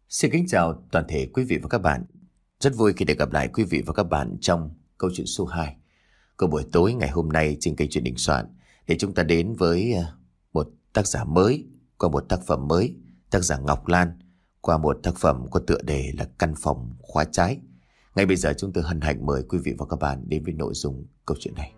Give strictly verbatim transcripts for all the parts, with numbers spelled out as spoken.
Xin kính chào toàn thể quý vị và các bạn. Rất vui khi được gặp lại quý vị và các bạn trong câu chuyện số hai của buổi tối ngày hôm nay trên kênh Chuyện Đình Soạn, để chúng ta đến với một tác giả mới qua một tác phẩm mới, tác giả Ngọc Lan qua một tác phẩm có tựa đề là Căn Phòng Khóa Trái. Ngay bây giờ chúng tôi hân hạnh mời quý vị và các bạn đến với nội dung câu chuyện này.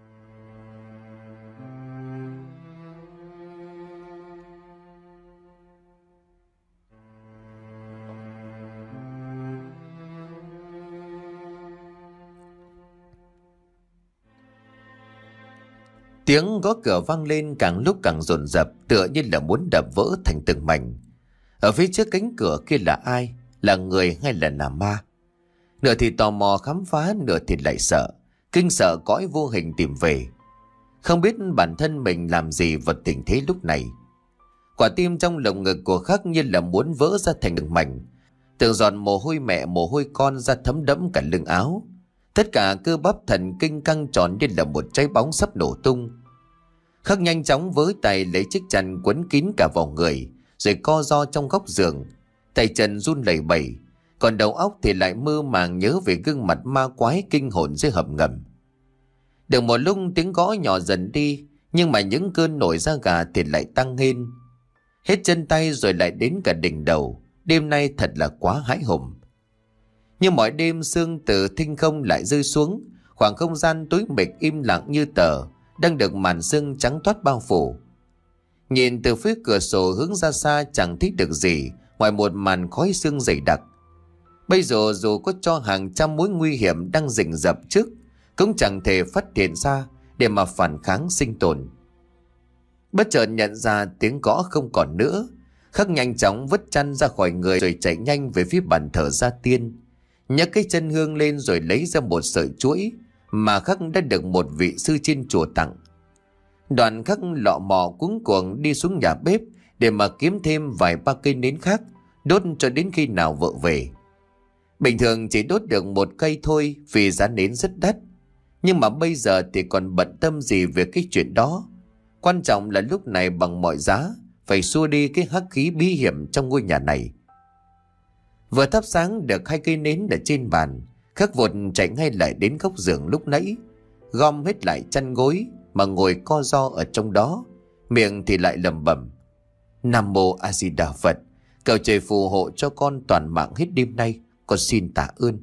Tiếng gõ cửa vang lên càng lúc càng dồn dập, tựa như là muốn đập vỡ thành từng mảnh. Ở phía trước cánh cửa kia là ai? Là người hay là là ma? Nửa thì tò mò khám phá, nửa thì lại sợ, kinh sợ cõi vô hình tìm về. Không biết bản thân mình làm gì vào tình thế lúc này. Quả tim trong lồng ngực của Khắc như là muốn vỡ ra thành từng mảnh. Từng giọt mồ hôi mẹ mồ hôi con ra thấm đẫm cả lưng áo. Tất cả cơ bắp thần kinh căng tròn như là một trái bóng sắp nổ tung. Khắc nhanh chóng với tay lấy chiếc chăn quấn kín cả vào người, rồi co ro trong góc giường, tay chân run lẩy bẩy, còn đầu óc thì lại mơ màng nhớ về gương mặt ma quái kinh hồn dưới hầm ngầm. Được một lúc tiếng gõ nhỏ dần đi, nhưng mà những cơn nổi da gà thì lại tăng lên. Hết chân tay rồi lại đến cả đỉnh đầu. Đêm nay thật là quá hãi hùng. Như mọi đêm, sương từ thinh không lại rơi xuống, khoảng không gian tối mịt im lặng như tờ đang được màn sương trắng toát bao phủ. Nhìn từ phía cửa sổ hướng ra xa chẳng thấy được gì ngoài một màn khói sương dày đặc. Bây giờ dù có cho hàng trăm mối nguy hiểm đang rình rập trước, cũng chẳng thể phát hiện ra để mà phản kháng sinh tồn. Bất chợt nhận ra tiếng gõ không còn nữa, Khắc nhanh chóng vứt chăn ra khỏi người rồi chạy nhanh về phía bàn thờ gia tiên, nhấc cái chân hương lên rồi lấy ra một sợi chuỗi mà Khắc đã được một vị sư trên chùa tặng. Đoạn Khắc lọ mò cuống cuồng đi xuống nhà bếp để mà kiếm thêm vài ba cây nến khác, đốt cho đến khi nào vợ về. Bình thường chỉ đốt được một cây thôi vì giá nến rất đắt, nhưng mà bây giờ thì còn bận tâm gì về cái chuyện đó. Quan trọng là lúc này bằng mọi giá phải xua đi cái hắc khí bí hiểm trong ngôi nhà này. Vừa thắp sáng được hai cây nến ở trên bàn, Khắc vội chạy ngay lại đến góc giường lúc nãy, gom hết lại chăn gối mà ngồi co ro ở trong đó, miệng thì lại lẩm bẩm: Nam Mô A Di Đà Phật, cầu trời phù hộ cho con toàn mạng hết đêm nay, con xin tạ ơn.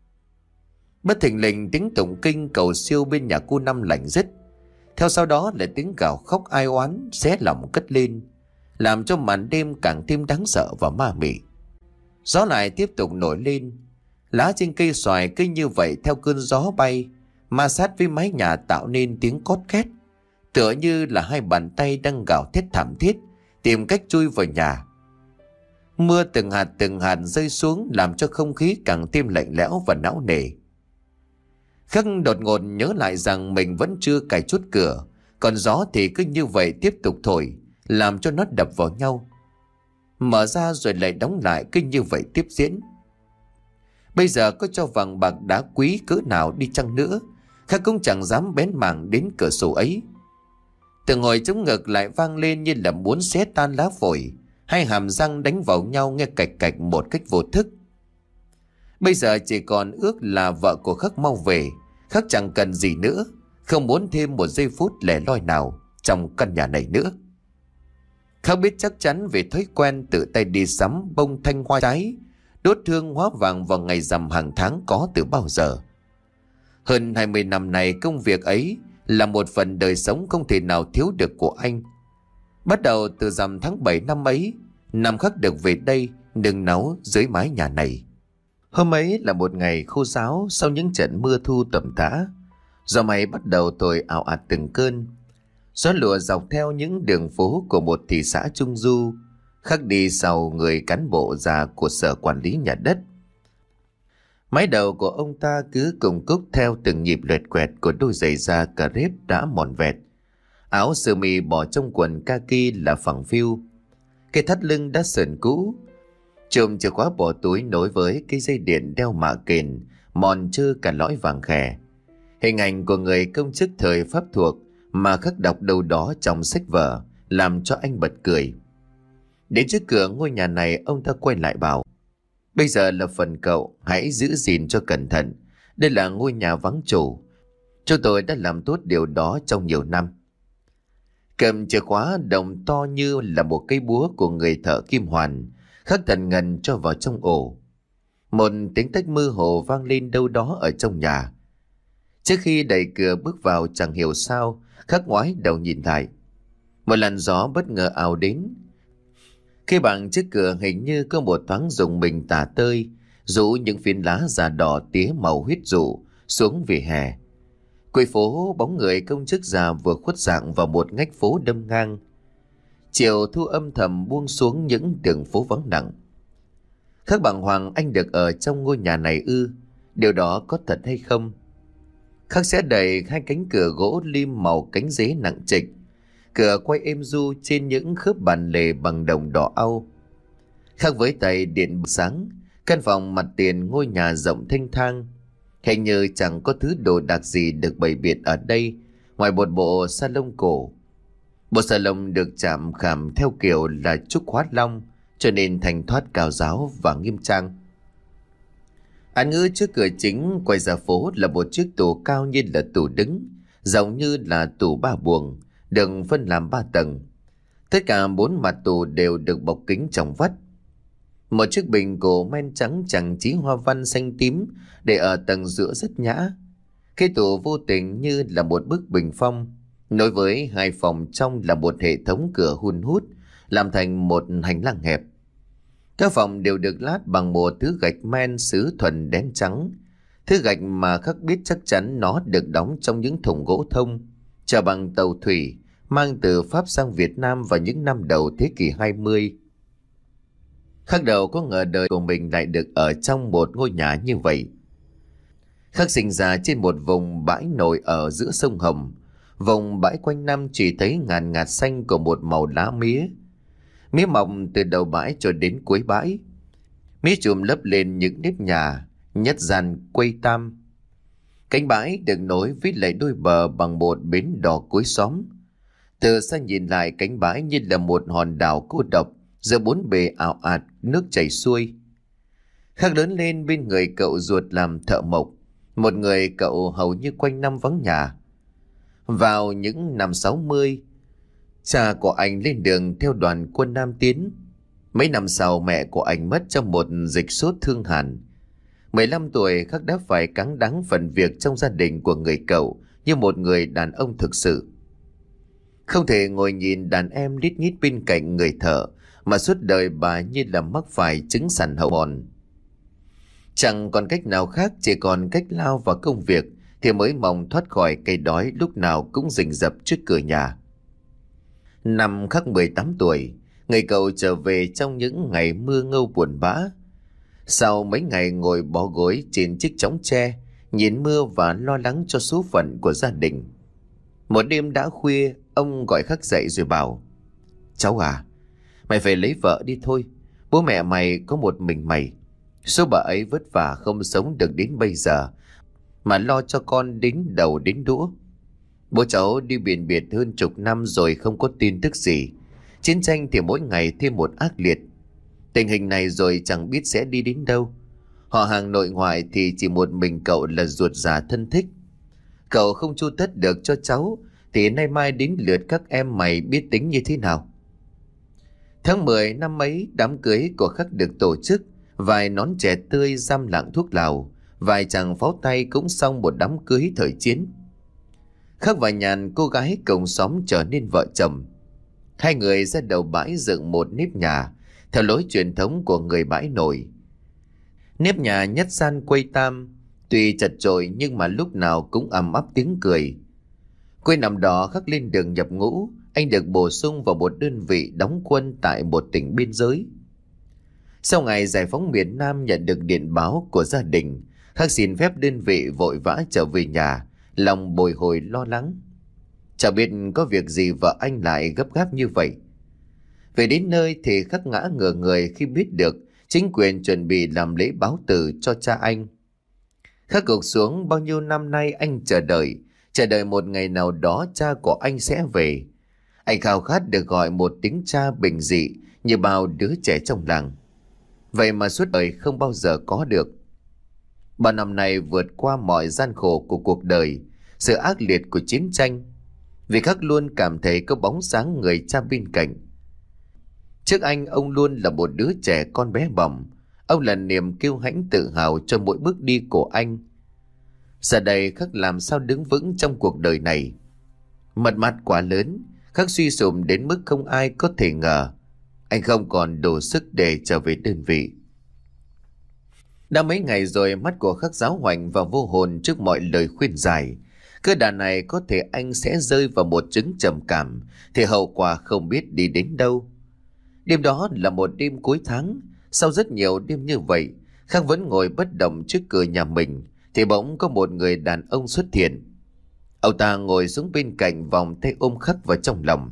Bất thình lình tiếng tụng kinh cầu siêu bên nhà cô Năm lành dứt, theo sau đó là tiếng gào khóc ai oán xé lòng cất lên, làm cho màn đêm càng thêm đáng sợ và ma mị. Gió lại tiếp tục nổi lên, lá trên cây xoài cứ như vậy theo cơn gió bay, ma sát với mái nhà tạo nên tiếng cót két, tựa như là hai bàn tay đang gào thét thảm thiết tìm cách chui vào nhà. Mưa từng hạt từng hạt rơi xuống làm cho không khí càng thêm lạnh lẽo và não nề. Khắc đột ngột nhớ lại rằng mình vẫn chưa cài chốt cửa, còn gió thì cứ như vậy tiếp tục thổi, làm cho nó đập vào nhau. Mở ra rồi lại đóng lại, cứ như vậy tiếp diễn. Bây giờ có cho vàng bạc đá quý cỡ nào đi chăng nữa, Khắc cũng chẳng dám bén mảng đến cửa sổ ấy. Từng hồi chống ngực lại vang lên như là muốn xé tan lá phổi, hai hàm răng đánh vào nhau nghe cạch cạch một cách vô thức. Bây giờ chỉ còn ước là vợ của Khắc mau về. Khắc chẳng cần gì nữa, không muốn thêm một giây phút lẻ loi nào trong căn nhà này nữa. Khắc biết chắc chắn về thói quen tự tay đi sắm bông thanh hoa trái, đốt hương hóa vàng vào ngày rằm hàng tháng có từ bao giờ. Hơn hai mươi năm nay, công việc ấy là một phần đời sống không thể nào thiếu được của anh. Bắt đầu từ rằm tháng bảy năm ấy, năm Khắc được về đây nương náu dưới mái nhà này. Hôm ấy là một ngày khô ráo sau những trận mưa thu tầm tã. Gió mây bắt đầu thổi ào ạt từng cơn. Gió lùa dọc theo những đường phố của một thị xã trung du. Khắc đi sau người cán bộ già của sở quản lý nhà đất. Mái đầu của ông ta cứ cùng cúc theo từng nhịp lẹt quẹt của đôi giày da cà rếp đã mòn vẹt. Áo sơ mi bỏ trong quần kaki là phẳng phiu. Cái thắt lưng đã sờn cũ. Chùm chìa khóa bỏ túi nối với cái dây điện đeo mạ kền, mòn trơ cả lõi vàng khè. Hình ảnh của người công chức thời Pháp thuộc mà Khắc đọc đâu đó trong sách vở làm cho anh bật cười. Đến trước cửa ngôi nhà này, ông ta quay lại bảo: Bây giờ là phần cậu, hãy giữ gìn cho cẩn thận. Đây là ngôi nhà vắng chủ. Chúng tôi đã làm tốt điều đó trong nhiều năm. Cầm chìa khóa đồng to như là một cây búa của người thợ kim hoàn, khắc thần ngần cho vào trong ổ. Một tiếng tách mơ hồ vang lên đâu đó ở trong nhà. Trước khi đẩy cửa bước vào chẳng hiểu sao, Khắc ngoái đầu nhìn lại. Một làn gió bất ngờ ào đến. Khi bằng trước cửa hình như có một thoáng rùng mình tả tơi, rủ những phiến lá già đỏ tía màu huyết rụ xuống vỉa hè. Cuối phố bóng người công chức già vừa khuất dạng vào một ngách phố đâm ngang. Chiều thu âm thầm buông xuống những đường phố vắng lặng. Khắc bàng hoàng, anh được ở trong ngôi nhà này ư? Điều đó có thật hay không? Khắc sẽ đẩy hai cánh cửa gỗ lim màu cánh giấy nặng trịch. Cửa quay êm du trên những khớp bàn lề bằng đồng đỏ au. Khắc với tay điện sáng, căn phòng mặt tiền ngôi nhà rộng thênh thang. Hình như chẳng có thứ đồ đạc gì được bày biện ở đây ngoài một bộ salon cổ. Bộ salon được chạm khảm theo kiểu là trúc hóa long, cho nên thành thoát cao giáo và nghiêm trang. Án ngữ trước cửa chính quay ra phố là một chiếc tủ cao như là tủ đứng, giống như là tủ ba buồng, được phân làm ba tầng. Tất cả bốn mặt tủ đều được bọc kính trong vắt. Một chiếc bình cổ men trắng chẳng chí hoa văn xanh tím để ở tầng giữa rất nhã. Cái tủ vô tình như là một bức bình phong, nối với hai phòng trong là một hệ thống cửa hun hút, làm thành một hành lang hẹp. Các phòng đều được lát bằng một thứ gạch men sứ thuần đen trắng. Thứ gạch mà Khắc biết chắc chắn nó được đóng trong những thùng gỗ thông, chở bằng tàu thủy, mang từ Pháp sang Việt Nam vào những năm đầu thế kỷ hai mươi. Khắc đầu có ngờ đời của mình lại được ở trong một ngôi nhà như vậy. Khắc sinh ra trên một vùng bãi nổi ở giữa sông Hồng. Vùng bãi quanh năm chỉ thấy ngàn ngạt xanh của một màu lá mía. Mía mọc từ đầu bãi cho đến cuối bãi. Mía chùm lấp lên những nếp nhà, nhất gian quây tam. Cánh bãi được nối với lại đôi bờ bằng một bến đò cuối xóm. Từ xa nhìn lại, cánh bãi như là một hòn đảo cô độc giữa bốn bề ảo ạt nước chảy xuôi. Khắc lớn lên bên người cậu ruột làm thợ mộc, một người cậu hầu như quanh năm vắng nhà. Vào những năm sáu mươi, cha của anh lên đường theo đoàn quân Nam Tiến. Mấy năm sau mẹ của anh mất trong một dịch sốt thương hàn. mười lăm tuổi, Khắc đã phải cáng đáng phần việc trong gia đình của người cậu như một người đàn ông thực sự. Không thể ngồi nhìn đàn em lít nhít bên cạnh người thợ mà suốt đời bà như là mắc phải chứng sàn hậu mòn. Chẳng còn cách nào khác, chỉ còn cách lao vào công việc thì mới mong thoát khỏi cây đói lúc nào cũng rình rập trước cửa nhà. Năm Khắc mười tám tuổi, người cậu trở về trong những ngày mưa ngâu buồn bã. Sau mấy ngày ngồi bó gối trên chiếc chõng tre, nhìn mưa và lo lắng cho số phận của gia đình. Một đêm đã khuya, ông gọi Khắc dậy rồi bảo: "Cháu à, mày phải lấy vợ đi thôi. Bố mẹ mày có một mình mày. Số bà ấy vất vả không sống được đến bây giờ mà lo cho con đến đầu đến đũa. Bố cháu đi biển biệt hơn chục năm rồi không có tin tức gì. Chiến tranh thì mỗi ngày thêm một ác liệt. Tình hình này rồi chẳng biết sẽ đi đến đâu. Họ hàng nội ngoại thì chỉ một mình cậu là ruột già thân thích. Cậu không chu tất được cho cháu thì nay mai đến lượt các em mày biết tính như thế nào." Tháng mười năm ấy, đám cưới của Khắc được tổ chức. Vài nón trẻ tươi giam lạng thuốc lào, vài chàng pháo tay cũng xong một đám cưới thời chiến. Khắc và Nhàn, cô gái cùng xóm, trở nên vợ chồng. Hai người ra đầu bãi dựng một nếp nhà theo lối truyền thống của người bãi nổi. Nếp nhà nhất gian quây tam, tuy chật chội nhưng mà lúc nào cũng ầm ắp tiếng cười. Cuối năm đó, Khắc lên đường nhập ngũ. Anh được bổ sung vào một đơn vị đóng quân tại một tỉnh biên giới. Sau ngày giải phóng miền Nam, nhận được điện báo của gia đình, Khắc xin phép đơn vị vội vã trở về nhà, lòng bồi hồi lo lắng. Chả biết có việc gì vợ anh lại gấp gáp như vậy. Về đến nơi thì Khắc ngã ngửa người khi biết được chính quyền chuẩn bị làm lễ báo từ cho cha anh. Khắc gục xuống, bao nhiêu năm nay anh chờ đợi, chờ đợi một ngày nào đó cha của anh sẽ về. Anh khao khát được gọi một tiếng cha bình dị như bao đứa trẻ trong làng. Vậy mà suốt đời không bao giờ có được. Bao năm nay vượt qua mọi gian khổ của cuộc đời, sự ác liệt của chiến tranh, vì Khắc luôn cảm thấy có bóng sáng người cha bên cạnh. Trước anh, ông luôn là một đứa trẻ con bé bỏng. Ông là niềm kiêu hãnh tự hào cho mỗi bước đi của anh. Giờ đây Khắc làm sao đứng vững trong cuộc đời này. Mật mặt quá lớn, Khắc suy sụp đến mức không ai có thể ngờ. Anh không còn đủ sức để trở về đơn vị. Đã mấy ngày rồi mắt của Khắc giáo hoành và vô hồn trước mọi lời khuyên giải. Cứ đà này có thể anh sẽ rơi vào một chứng trầm cảm, thì hậu quả không biết đi đến đâu. Đêm đó là một đêm cuối tháng. Sau rất nhiều đêm như vậy, Khắc vẫn ngồi bất động trước cửa nhà mình, thì bỗng có một người đàn ông xuất hiện. Ông ta ngồi xuống bên cạnh, vòng tay ôm Khắc vào trong lòng.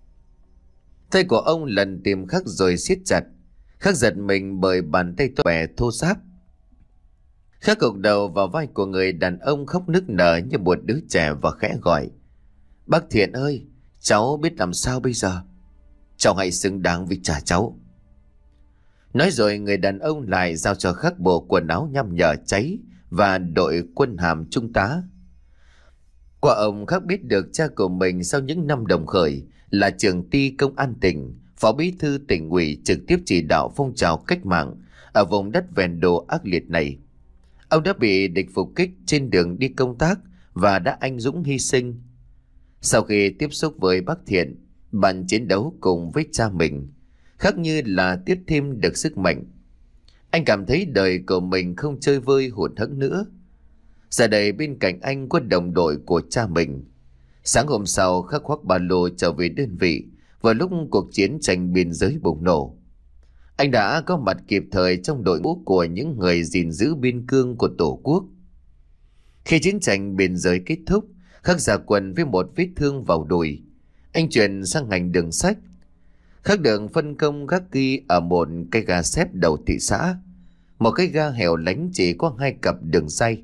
Tay của ông lần tìm Khắc rồi siết chặt. Khắc giật mình bởi bàn tay to bè thô ráp. Khắc gục đầu vào vai của người đàn ông, khóc nức nở như một đứa trẻ và khẽ gọi: "Bác Thiện ơi, cháu biết làm sao bây giờ? Cháu hãy xứng đáng với cha cháu." Nói rồi người đàn ông lại giao cho Khắc bộ quần áo nhăm nhở cháy và đội quân hàm trung tá. Qua ông, Khắc biết được cha của mình sau những năm đồng khởi là trưởng ty công an tỉnh, phó bí thư tỉnh ủy, trực tiếp chỉ đạo phong trào cách mạng ở vùng đất ven đô ác liệt này. Ông đã bị địch phục kích trên đường đi công tác và đã anh dũng hy sinh. Sau khi tiếp xúc với bác Thiện, bạn chiến đấu cùng với cha mình, Khắc như là tiếp thêm được sức mạnh. Anh cảm thấy đời của mình không chơi vơi hụt hẫng nữa. Giờ đây bên cạnh anh có đồng đội của cha mình. Sáng hôm sau, Khắc khoác ba lô trở về đơn vị vào lúc cuộc chiến tranh biên giới bùng nổ. Anh đã có mặt kịp thời trong đội ngũ của những người gìn giữ biên cương của Tổ quốc. Khi chiến tranh biên giới kết thúc, Khắc ra quân với một vết thương vào đùi. Anh chuyển sang ngành đường sắt. Khắc được phân công gác ghi ở một cái ga xếp đầu thị xã, một cái ga hẻo lánh chỉ có hai cặp đường ray.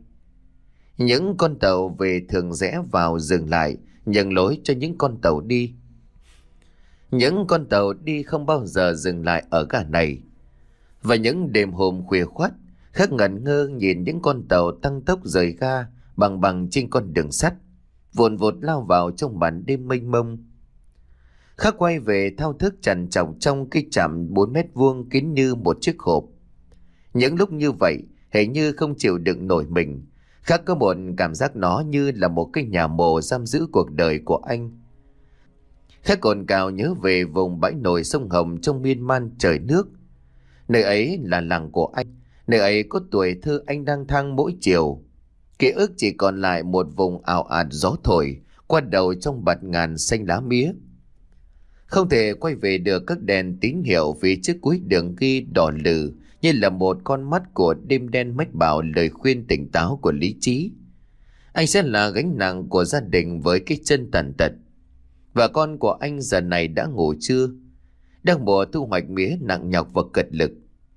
Những con tàu về thường rẽ vào dừng lại, nhường lối cho những con tàu đi. Những con tàu đi không bao giờ dừng lại ở ga này. Và những đêm hôm khuya khoắt, Khắc ngẩn ngơ nhìn những con tàu tăng tốc rời ga bằng bằng trên con đường sắt, vồn vột lao vào trong màn đêm mênh mông. Khắc quay về thao thức trằn trọc trong cái trạm bốn mét vuông kín như một chiếc hộp. Những lúc như vậy, hình như không chịu đựng nổi mình, Khắc có một cảm giác nó như là một cái nhà mồ giam giữ cuộc đời của anh. Khắc cồn cào nhớ về vùng bãi nổi sông Hồng trong miên man trời nước. Nơi ấy là làng của anh, nơi ấy có tuổi thơ anh đang thăng mỗi chiều. Ký ức chỉ còn lại một vùng ảo ạt gió thổi qua đầu trong bạt ngàn xanh lá mía. Không thể quay về được các đèn tín hiệu vì trước cuối đường ghi đỏ lừ như là một con mắt của đêm đen mách bảo lời khuyên tỉnh táo của lý trí. Anh sẽ là gánh nặng của gia đình với cái chân tàn tật. Và con của anh giờ này đã ngủ trưa, đang mùa thu hoạch mía nặng nhọc và cật lực.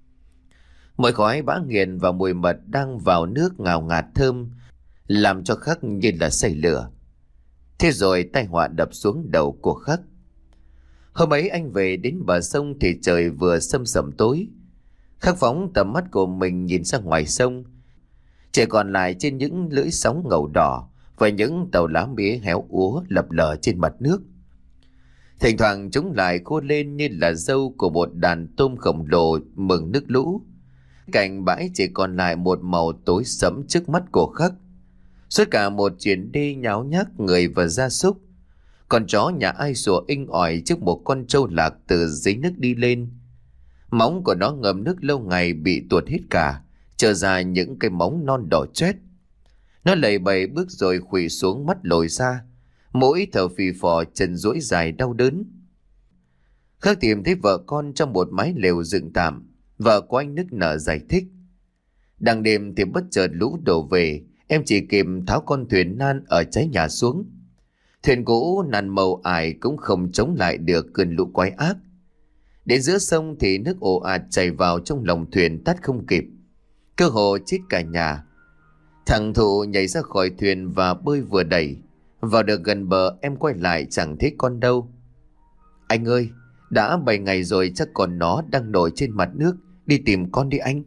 Mùi khói bã nghiền và mùi mật đang vào nước ngào ngạt thơm, làm cho Khắc như là xây lửa. Thế rồi tai họa đập xuống đầu của Khắc. Hôm ấy anh về đến bờ sông thì trời vừa sâm sẩm tối. Khắc phóng tầm mắt của mình nhìn ra ngoài sông. Chỉ còn lại trên những lưỡi sóng ngầu đỏ và những tàu lá mía héo úa lập lờ trên mặt nước. Thỉnh thoảng chúng lại khô lên như là râu của một đàn tôm khổng lồ mừng nước lũ. Cạnh bãi chỉ còn lại một màu tối sẫm trước mắt của Khắc. Suốt cả một chuyến đi nháo nhác người và gia súc. Con chó nhà ai sủa inh ỏi trước một con trâu lạc từ dưới nước đi lên. Móng của nó ngâm nước lâu ngày bị tuột hết cả, trở ra những cái móng non đỏ chét. Nó lầy bầy bước rồi khuỵu xuống, mắt lồi ra, mỗi thở phì phò, chân duỗi dài đau đớn. Khắc tìm thấy vợ con trong một mái lều dựng tạm. Vợ của anh nức nở giải thích: "Đang đêm thì bất chợt lũ đổ về, em chỉ kịp tháo con thuyền nan ở trái nhà xuống. Thuyền cũ nàn màu ải cũng không chống lại được cơn lũ quái ác. Đến giữa sông thì nước ồ ạt chảy vào trong lòng thuyền tắt không kịp, cơ hồ chết cả nhà. Thằng Thụ nhảy ra khỏi thuyền và bơi vừa đẩy. Vào được gần bờ em quay lại chẳng thấy con đâu. Anh ơi, đã bảy ngày rồi chắc còn nó đang nổi trên mặt nước, đi tìm con đi anh.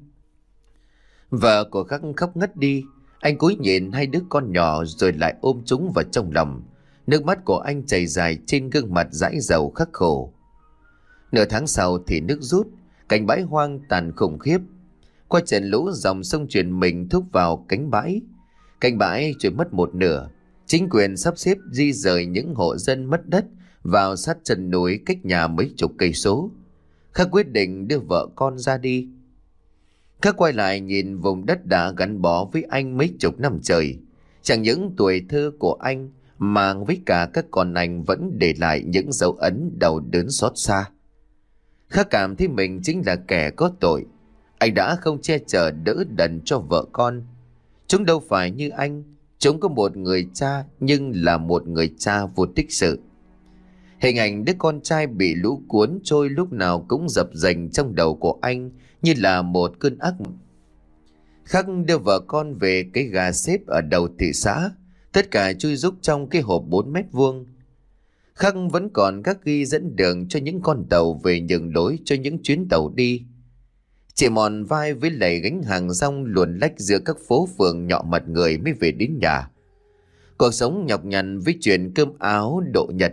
Vợ của Khắc khóc ngất đi. Anh cúi nhìn hai đứa con nhỏ rồi lại ôm chúng vào trong lòng. Nước mắt của anh chảy dài trên gương mặt dãi dầu khắc khổ. Nửa tháng sau thì nước rút, cảnh bãi hoang tàn khủng khiếp. Qua trận lũ dòng sông truyền mình thúc vào cánh bãi. Cánh bãi trôi mất một nửa. Chính quyền sắp xếp di rời những hộ dân mất đất vào sát chân núi cách nhà mấy chục cây số. Khắc quyết định đưa vợ con ra đi. Khắc quay lại nhìn vùng đất đã gắn bó với anh mấy chục năm trời. Chẳng những tuổi thơ của anh mà với cả các con anh vẫn để lại những dấu ấn đau đớn xót xa. Khắc cảm thấy mình chính là kẻ có tội. Anh đã không che chở đỡ đần cho vợ con. Chúng đâu phải như anh. Chúng có một người cha nhưng là một người cha vô tích sự. Hình ảnh đứa con trai bị lũ cuốn trôi lúc nào cũng dập dềnh trong đầu của anh như là một cơn ác mộng. Khắc đưa vợ con về cái gà xếp ở đầu thị xã, tất cả chui rúc trong cái hộp bốn mét vuông. Khắc vẫn còn các ghi dẫn đường cho những con tàu về nhường lối cho những chuyến tàu đi. Chỉ mòn vai với lầy gánh hàng rong luồn lách giữa các phố phường nhọ mặt người mới về đến nhà. Cuộc sống nhọc nhằn với chuyện cơm áo độ nhật.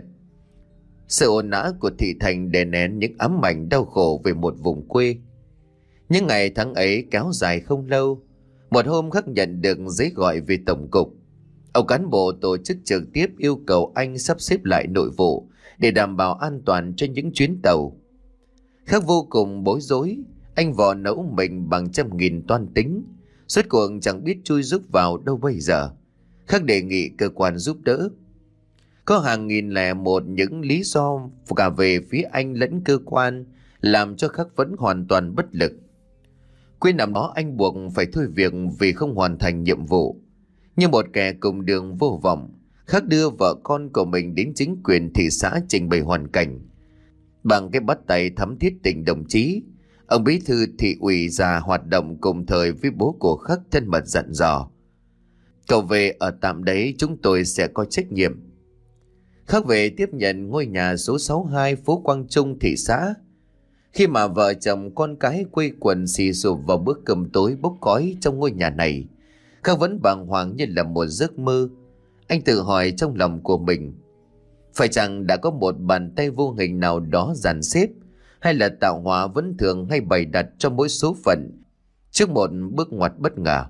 Sự ồn ào của thị thành đè nén những ám ảnh đau khổ về một vùng quê. Những ngày tháng ấy kéo dài không lâu. Một hôm Khắc nhận được giấy gọi về tổng cục. Ông cán bộ tổ chức trực tiếp yêu cầu anh sắp xếp lại nội vụ để đảm bảo an toàn cho những chuyến tàu. Khắc vô cùng bối rối. Anh vò nẫu mình bằng trăm nghìn toan tính. Suốt cuộc chẳng biết chui rúc vào đâu bây giờ. Khắc đề nghị cơ quan giúp đỡ. Có hàng nghìn lẻ một những lý do cả về phía anh lẫn cơ quan làm cho Khắc vẫn hoàn toàn bất lực. Quên nằm đó anh buộc phải thôi việc vì không hoàn thành nhiệm vụ. Như một kẻ cùng đường vô vọng, Khắc đưa vợ con của mình đến chính quyền thị xã trình bày hoàn cảnh. Bằng cái bắt tay thắm thiết tình đồng chí, ông bí thư thị ủy già hoạt động cùng thời với bố của Khắc thân mật dặn dò. Cậu về ở tạm đấy, chúng tôi sẽ có trách nhiệm. Khắc về tiếp nhận ngôi nhà số sáu mươi hai phố Quang Trung thị xã. Khi mà vợ chồng con cái quây quần xì xụp vào bữa cơm tối bốc khói trong ngôi nhà này, Khắc vẫn bàng hoàng như là một giấc mơ. Anh tự hỏi trong lòng của mình, phải chăng đã có một bàn tay vô hình nào đó dàn xếp, hay là tạo hóa vẫn thường hay bày đặt cho mỗi số phận trước một bước ngoặt bất ngờ.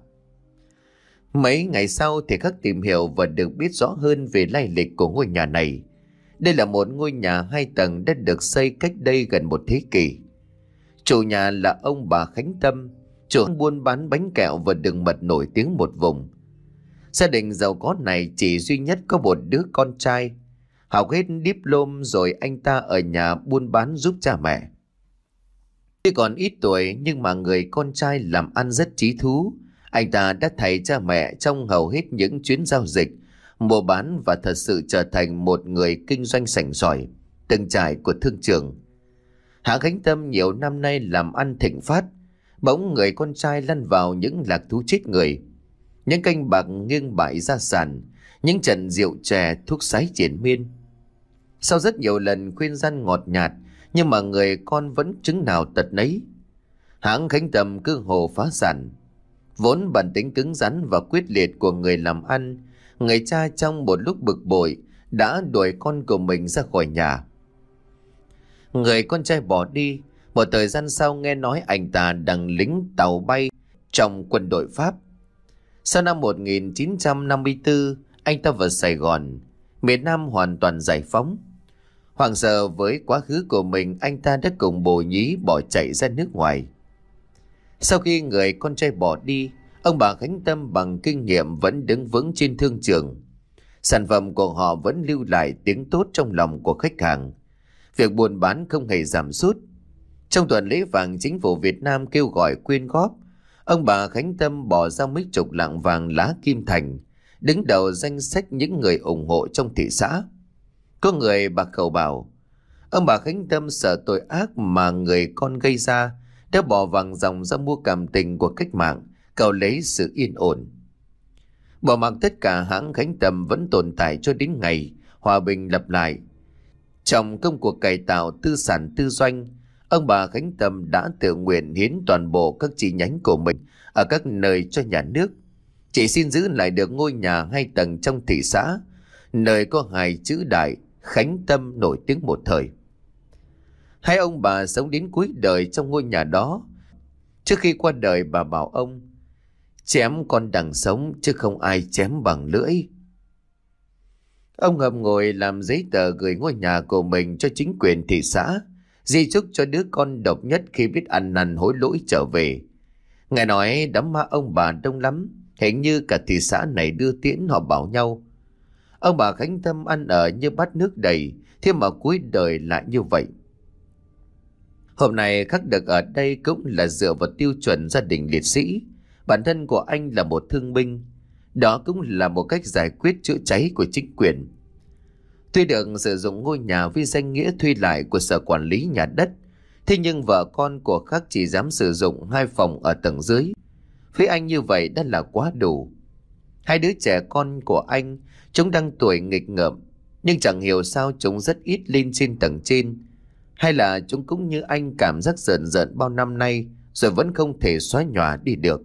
Mấy ngày sau thì Khắc tìm hiểu và được biết rõ hơn về lai lịch của ngôi nhà này. Đây là một ngôi nhà hai tầng đã được xây cách đây gần một thế kỷ. Chủ nhà là ông bà Khánh Tâm, chủ buôn bán bánh kẹo và đường mật nổi tiếng một vùng. Gia đình giàu có này chỉ duy nhất có một đứa con trai. Học hết diploma rồi anh ta ở nhà buôn bán giúp cha mẹ. Tuy còn ít tuổi nhưng mà người con trai làm ăn rất trí thú. Anh ta đã thay cha mẹ trong hầu hết những chuyến giao dịch, mua bán và thật sự trở thành một người kinh doanh sành sỏi, từng trải của thương trường. Hãng Khánh Tâm nhiều năm nay làm ăn thịnh phát, bỗng người con trai lăn vào những lạc thú chết người, những canh bạc nghiêng bại gia sản, những trận rượu chè thuốc sái triển miên. Sau rất nhiều lần khuyên răn ngọt nhạt, nhưng mà người con vẫn chứng nào tật nấy. Hãng Khánh Tâm cứ hồ phá sản. Vốn bản tính cứng rắn và quyết liệt của người làm ăn, người cha trong một lúc bực bội đã đuổi con của mình ra khỏi nhà. Người con trai bỏ đi. Một thời gian sau nghe nói anh ta đang lính tàu bay trong quân đội Pháp. Sau năm một nghìn chín trăm năm mươi tư, anh ta vào Sài Gòn, miền Nam hoàn toàn giải phóng. Hoảng sợ với quá khứ của mình, anh ta đã cùng bồ nhí bỏ chạy ra nước ngoài. Sau khi người con trai bỏ đi, ông bà Khánh Tâm bằng kinh nghiệm vẫn đứng vững trên thương trường. Sản phẩm của họ vẫn lưu lại tiếng tốt trong lòng của khách hàng. Việc buôn bán không hề giảm sút. Trong tuần lễ vàng chính phủ Việt Nam kêu gọi quyên góp, ông bà Khánh Tâm bỏ ra mấy chục lạng vàng lá kim thành, đứng đầu danh sách những người ủng hộ trong thị xã. Có người bạc khẩu bảo, ông bà Khánh Tâm sợ tội ác mà người con gây ra, đã bỏ vàng dòng ra mua cảm tình của cách mạng, cầu lấy sự yên ổn. Bỏ mặc tất cả, hãng Khánh Tâm vẫn tồn tại cho đến ngày hòa bình lập lại. Trong công cuộc cải tạo tư sản tư doanh, Ông bà Khánh Tâm đã tự nguyện hiến toàn bộ các chi nhánh của mình ở các nơi cho nhà nước, chỉ xin giữ lại được ngôi nhà hai tầng trong thị xã, nơi có hai chữ đại Khánh Tâm nổi tiếng một thời. Hai ông bà sống đến cuối đời trong ngôi nhà đó. Trước khi qua đời, bà bảo ông: chém con đằng sống chứ không ai chém bằng lưỡi. Ông Hợp ngồi làm giấy tờ gửi ngôi nhà của mình cho chính quyền thị xã, di chúc cho đứa con độc nhất khi biết ăn năn hối lỗi trở về. Ngài nói đám ma ông bà đông lắm, hình như cả thị xã này đưa tiễn họ bảo nhau. Ông bà Khánh Tâm ăn ở như bát nước đầy, thế mà cuối đời lại như vậy. Hôm nay Khắc được ở đây cũng là dựa vào tiêu chuẩn gia đình liệt sĩ. Bản thân của anh là một thương binh. Đó cũng là một cách giải quyết chữa cháy của chính quyền. Tuy được sử dụng ngôi nhà với danh nghĩa thuê lại của sở quản lý nhà đất, thế nhưng vợ con của Khắc chỉ dám sử dụng hai phòng ở tầng dưới. Với anh như vậy đã là quá đủ. Hai đứa trẻ con của anh, chúng đang tuổi nghịch ngợm, nhưng chẳng hiểu sao chúng rất ít lên trên tầng trên. Hay là chúng cũng như anh cảm giác rợn rợn bao năm nay, rồi vẫn không thể xóa nhòa đi được.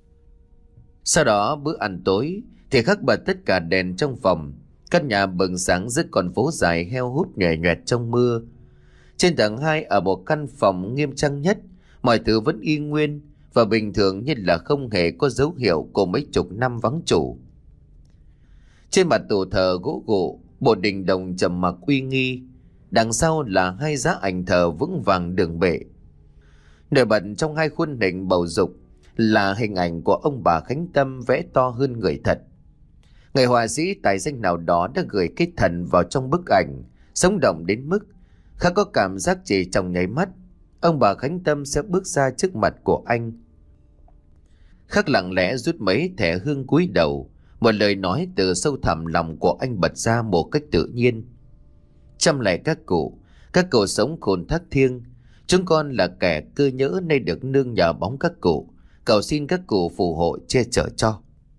Sau đó bữa ăn tối thì Khắc bật tất cả đèn trong phòng. Căn nhà bừng sáng giữa con phố dài heo hút nhòe nhoẹt trong mưa. Trên tầng hai ở một căn phòng nghiêm trang nhất, mọi thứ vẫn y nguyên và bình thường như là không hề có dấu hiệu của mấy chục năm vắng chủ. Trên mặt tủ thờ gỗ gụ, bộ đình đồng trầm mặc uy nghi. Đằng sau là hai giá ảnh thờ vững vàng đường bệ. Nổi bật trong hai khuôn hình bầu dục là hình ảnh của ông bà Khánh Tâm vẽ to hơn người thật. Người họa sĩ tài danh nào đó đã gửi cái thần vào trong bức ảnh, sống động đến mức Khắc có cảm giác chỉ trong nháy mắt ông bà Khánh Tâm sẽ bước ra trước mặt của anh. Khắc lặng lẽ rút mấy thẻ hương cúi đầu. Một lời nói từ sâu thẳm lòng của anh bật ra một cách tự nhiên: chăm lại các cụ, các cụ sống khôn thác thiêng. Chúng con là kẻ cơ nhỡ nay được nương nhờ bóng các cụ, cầu xin các cụ phù hộ che chở cho.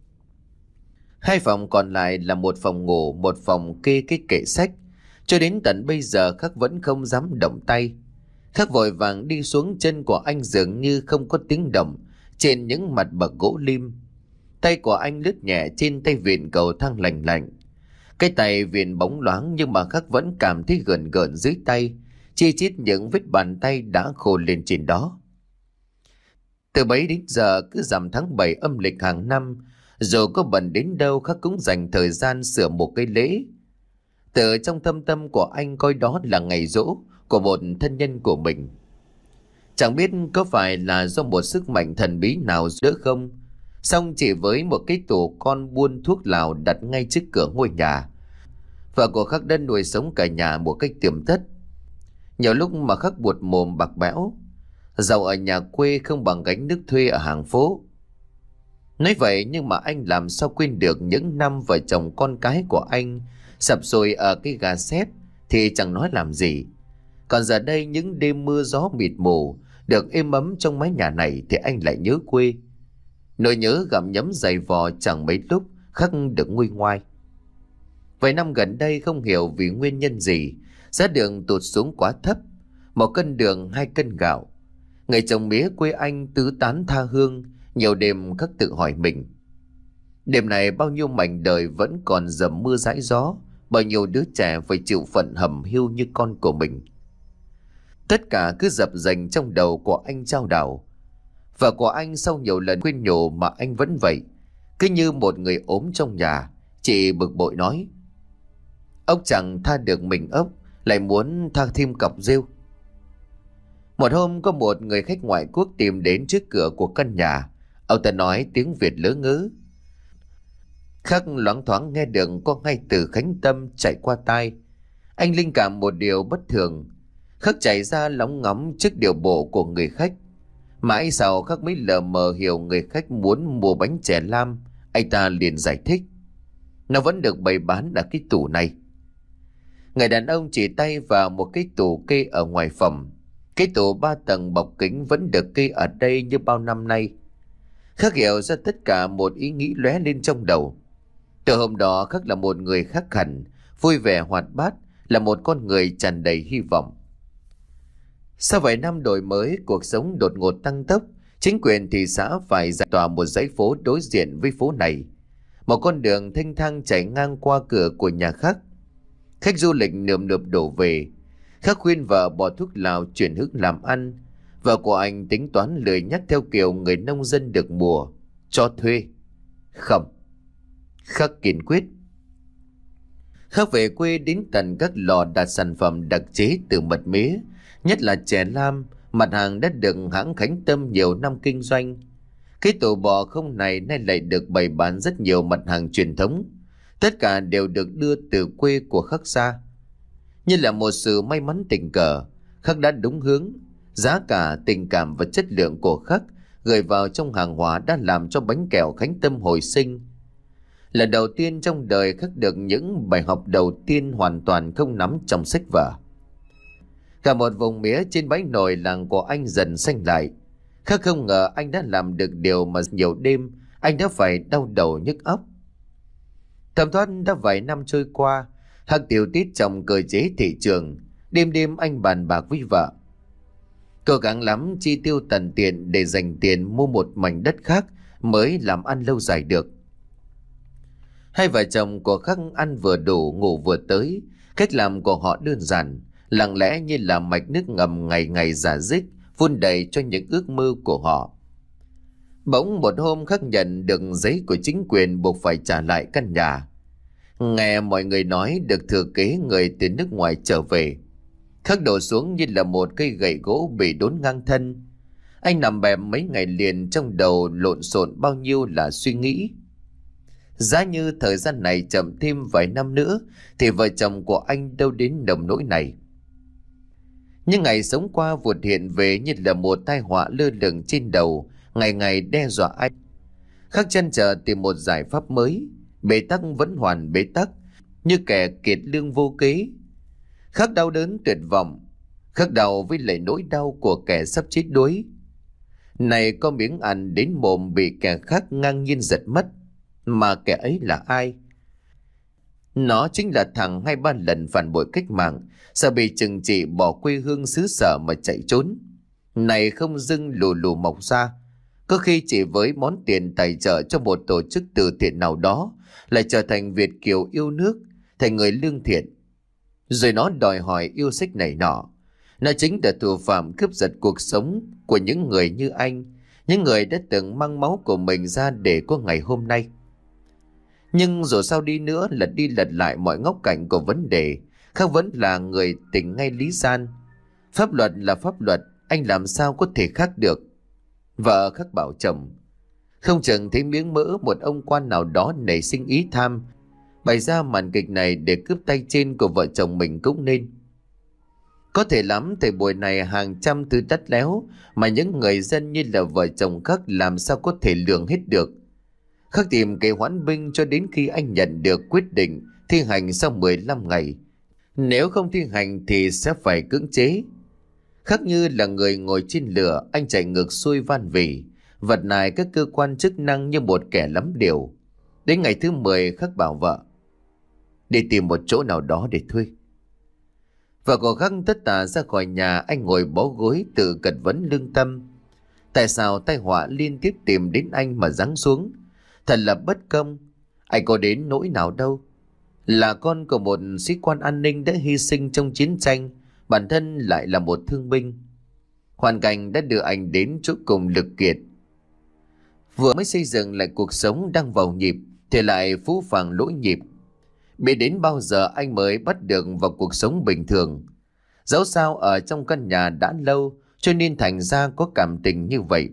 Hai phòng còn lại là một phòng ngủ, một phòng kê cái kệ sách. Cho đến tận bây giờ Khắc vẫn không dám động tay. Khắc vội vàng đi xuống, chân của anh dường như không có tiếng động trên những mặt bậc gỗ lim. Tay của anh lướt nhẹ trên tay vịn cầu thang lành lạnh. Cái tay vịn bóng loáng nhưng mà Khắc vẫn cảm thấy gợn gợn dưới tay, chi chít những vết bàn tay đã khô lên trên đó. Từ bấy đến giờ, cứ rằm tháng bảy âm lịch hàng năm, dù có bận đến đâu Khắc cũng dành thời gian sửa một cái lễ. Từ trong thâm tâm của anh coi đó là ngày giỗ của một thân nhân của mình. Chẳng biết có phải là do một sức mạnh thần bí nào nữa không, song chỉ với một cái tủ con buôn thuốc lào đặt ngay trước cửa ngôi nhà, vợ của Khắc đã nuôi sống cả nhà một cách tiềm tất. Nhiều lúc mà Khắc buột mồm bạc bẽo, giàu ở nhà quê không bằng gánh nước thuê ở hàng phố. Nói vậy nhưng mà anh làm sao quên được những năm vợ chồng con cái của anh sập sùi ở cái gà xếp thì chẳng nói làm gì. Còn giờ đây những đêm mưa gió mịt mù được êm ấm trong mái nhà này thì anh lại nhớ quê. Nỗi nhớ gặm nhấm dày vò chẳng mấy lúc Khắc được nguôi ngoai. Vài năm gần đây không hiểu vì nguyên nhân gì, giá đường tụt xuống quá thấp. Một cân đường hai cân gạo. Người trồng mía quê anh tứ tán tha hương. Nhiều đêm Khắc tự hỏi mình, đêm này bao nhiêu mảnh đời vẫn còn dầm mưa dãi gió, bao nhiêu đứa trẻ phải chịu phận hầm hiu như con của mình. Tất cả cứ dập dềnh trong đầu của anh trao đảo. Vợ của anh sau nhiều lần khuyên nhủ mà anh vẫn vậy, cứ như một người ốm trong nhà. Chị bực bội nói: ốc chẳng tha được mình ốc, lại muốn tha thêm cọc rêu. Một hôm có một người khách ngoại quốc tìm đến trước cửa của căn nhà. Ông ta nói tiếng Việt lớ ngớ. Khắc loáng thoáng nghe được có ngay từ Khánh Tâm chạy qua tai. Anh linh cảm một điều bất thường. Khắc chạy ra lóng ngóng trước điều bộ của người khách. Mãi sau Khắc mới lờ mờ hiểu người khách muốn mua bánh chè lam. Anh ta liền giải thích: nó vẫn được bày bán ở cái tủ này. Người đàn ông chỉ tay vào một cái tủ kê ở ngoài phòng. Cái tủ ba tầng bọc kính vẫn được kê ở đây như bao năm nay. Khắc hiểu ra tất cả một ý nghĩ lóe lên trong đầu. Từ hôm đó Khắc là một người khác hẳn, vui vẻ hoạt bát, là một con người tràn đầy hy vọng. Sau vài năm đổi mới, cuộc sống đột ngột tăng tốc. Chính quyền thị xã phải giải tỏa một dãy phố đối diện với phố này. Một con đường thênh thang chạy ngang qua cửa của nhà Khắc. Khách du lịch nườm nượp đổ về. Khắc khuyên vợ bỏ thuốc lào chuyển hướng làm ăn. Vợ của anh tính toán lười nhắc theo kiểu người nông dân được mùa. Cho thuê. Không. Khắc kiên quyết. Khắc về quê đến tận các lò đặt sản phẩm đặc chế từ mật mía, nhất là chè lam, mặt hàng đã được hãng Khánh Tâm nhiều năm kinh doanh. Cái tổ bò không này nay lại được bày bán rất nhiều mặt hàng truyền thống. Tất cả đều được đưa từ quê của Khắc ra. Như là một sự may mắn tình cờ, Khắc đã đúng hướng. Giá cả, tình cảm và chất lượng của Khắc gửi vào trong hàng hóa đã làm cho bánh kẹo Khánh Tâm hồi sinh. Lần đầu tiên trong đời Khắc được những bài học đầu tiên hoàn toàn không nắm trong sách vở. Cả một vùng mía trên bãi nồi làng của anh dần xanh lại. Khắc không ngờ anh đã làm được điều mà nhiều đêm anh đã phải đau đầu nhức óc. Thẩm thoát đã vài năm trôi qua, Khắc tiểu tiết trong cơ chế thị trường. Đêm đêm anh bàn bạc với vợ, cố gắng lắm chi tiêu tần tiền để dành tiền mua một mảnh đất khác mới làm ăn lâu dài được. Hai vợ chồng của Khắc ăn vừa đủ ngủ vừa tới. Cách làm của họ đơn giản, lặng lẽ như là mạch nước ngầm ngày ngày rả rích, vun đầy cho những ước mơ của họ. Bỗng một hôm Khắc nhận được giấy của chính quyền buộc phải trả lại căn nhà. Nghe mọi người nói được thừa kế người từ nước ngoài trở về, Khắc đổ xuống như là một cây gậy gỗ bị đốn ngang thân. Anh nằm bẹp mấy ngày liền, trong đầu lộn xộn bao nhiêu là suy nghĩ. Giá như thời gian này chậm thêm vài năm nữa thì vợ chồng của anh đâu đến nồng nỗi này. Nhưng ngày sống qua vụt hiện về như là một tai họa lơ lửng trên đầu, ngày ngày đe dọa anh. Khắc chân chờ tìm một giải pháp mới. Bế tắc vẫn hoàn bế tắc, như kẻ kiệt lương vô kế. Khắc đau đớn tuyệt vọng, Khắc đau với lại nỗi đau của kẻ sắp chết đuối. Này có miếng ăn đến mồm bị kẻ khác ngang nhiên giật mất. Mà kẻ ấy là ai? Nó chính là thằng hai ba lần phản bội cách mạng, sợ bị trừng trị bỏ quê hương xứ sở mà chạy trốn. Này không dưng lù lù mọc ra. Có khi chỉ với món tiền tài trợ cho một tổ chức từ thiện nào đó lại trở thành Việt kiều yêu nước, thành người lương thiện. Rồi nó đòi hỏi yêu sách này nọ. Nó chính là thủ phạm cướp giật cuộc sống của những người như anh, những người đã từng mang máu của mình ra để có ngày hôm nay. Nhưng dù sao đi nữa, lật đi lật lại mọi ngóc cạnh của vấn đề, Khắc vẫn là người tỉnh ngay lý gian. Pháp luật là pháp luật, anh làm sao có thể khác được. Vợ Khắc bảo chồng, không chừng thấy miếng mỡ một ông quan nào đó nảy sinh ý tham, bày ra màn kịch này để cướp tay trên của vợ chồng mình cũng nên. Có thể lắm thời buổi này hàng trăm thứ đắt léo mà những người dân như là vợ chồng Khắc làm sao có thể lường hết được. Khắc tìm kế hoãn binh cho đến khi anh nhận được quyết định thi hành sau mười lăm ngày. Nếu không thi hành thì sẽ phải cưỡng chế. Khắc như là người ngồi trên lửa, anh chạy ngược xuôi van vỉ, vật nài các cơ quan chức năng như một kẻ lắm điều. Đến ngày thứ mười, Khắc bảo vợ, đi tìm một chỗ nào đó để thuê. Vợ của Khắc tất tả ra khỏi nhà, anh ngồi bó gối tự cật vấn lương tâm. Tại sao tai họa liên tiếp tìm đến anh mà giáng xuống? Thật là bất công. Anh có đến nỗi nào đâu. Là con của một sĩ quan an ninh đã hy sinh trong chiến tranh, bản thân lại là một thương binh. Hoàn cảnh đã đưa anh đến chỗ cùng lực kiệt. Vừa mới xây dựng lại cuộc sống đang vào nhịp thì lại phũ phàng lỗi nhịp. Biết đến bao giờ anh mới bắt được vào cuộc sống bình thường. Dẫu sao ở trong căn nhà đã lâu cho nên thành ra có cảm tình như vậy.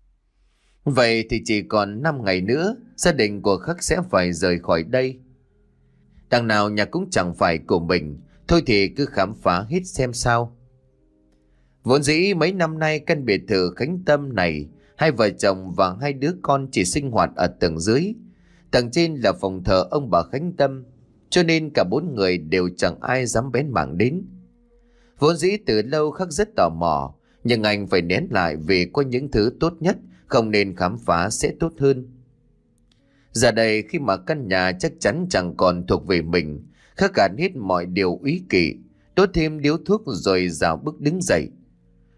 Vậy thì chỉ còn năm ngày nữa gia đình của Khắc sẽ phải rời khỏi đây. Đằng nào nhà cũng chẳng phải của mình, thôi thì cứ khám phá hết xem sao. Vốn dĩ mấy năm nay căn biệt thự Khánh Tâm này, hai vợ chồng và hai đứa con chỉ sinh hoạt ở tầng dưới. Tầng trên là phòng thờ ông bà Khánh Tâm, cho nên cả bốn người đều chẳng ai dám bén mảng đến. Vốn dĩ từ lâu Khắc rất tò mò, nhưng anh phải nén lại vì có những thứ tốt nhất không nên khám phá sẽ tốt hơn. Giờ đây khi mà căn nhà chắc chắn chẳng còn thuộc về mình, Khắc gạt hết mọi điều úy kỵ, đốt thêm điếu thuốc rồi rào bước đứng dậy.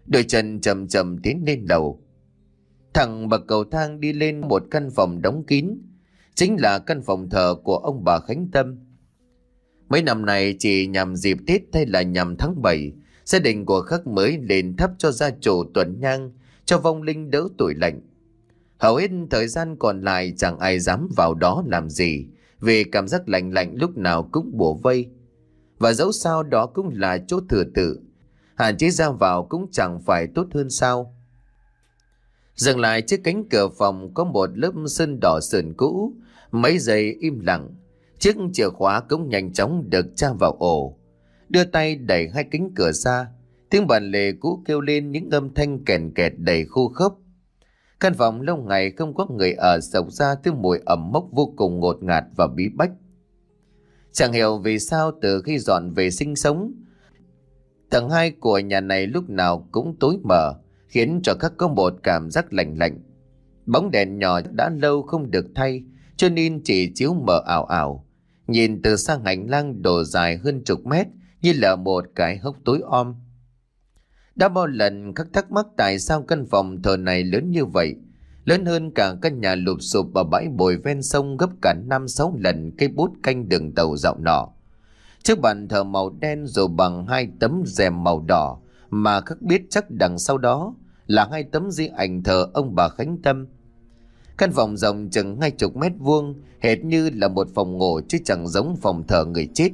đôi chân chậm chậm tiến lên lầu. Thẳng bậc cầu thang đi lên một căn phòng đóng kín, chính là căn phòng thờ của ông bà Khánh Tâm. Mấy năm nay chỉ nhằm dịp Tết hay là nhằm tháng bảy, gia đình của Khắc mới lên thắp cho gia chủ tuần nhang, cho vong linh đỡ tuổi lạnh. Hầu hết thời gian còn lại chẳng ai dám vào đó làm gì, vì cảm giác lạnh lạnh lúc nào cũng bủa vây. Và dẫu sao đó cũng là chỗ thừa tự, hạn chế ra vào cũng chẳng phải tốt hơn sao. Dừng lại trước cánh cửa phòng có một lớp sơn đỏ sườn cũ, mấy giây im lặng, chiếc chìa khóa cũng nhanh chóng được tra vào ổ. Đưa tay đẩy hai cánh cửa ra, tiếng bàn lề cũ kêu lên những âm thanh kèn kẹt đầy khô khốc. Căn phòng lâu ngày không có người ở sộc ra thứ mùi ẩm mốc vô cùng ngột ngạt và bí bách. Chẳng hiểu vì sao từ khi dọn về sinh sống, tầng hai của nhà này lúc nào cũng tối mờ, khiến cho các có một cảm giác lạnh lạnh. Bóng đèn nhỏ đã lâu không được thay, cho nên chỉ chiếu mờ ảo ảo. Nhìn từ sang hành lang độ dài hơn chục mét như là một cái hốc tối om. Đã bao lần Khắc thắc mắc tại sao căn phòng thờ này lớn như vậy, lớn hơn cả căn nhà lụp sụp ở bãi bồi ven sông gấp cả năm sáu lần cây bút canh đường tàu dạo nọ. Chiếc bàn thờ màu đen rồi bằng hai tấm rèm màu đỏ mà Khắc biết chắc đằng sau đó là hai tấm di ảnh thờ ông bà Khánh Tâm. Căn phòng rộng chừng hai chục mét vuông, hệt như là một phòng ngủ chứ chẳng giống phòng thờ người chết.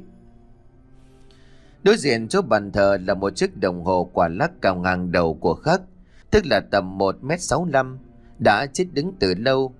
Đối diện chỗ bàn thờ là một chiếc đồng hồ quả lắc cao ngang đầu của Khắc, tức là tầm một mét sáu lăm, đã chết đứng từ lâu.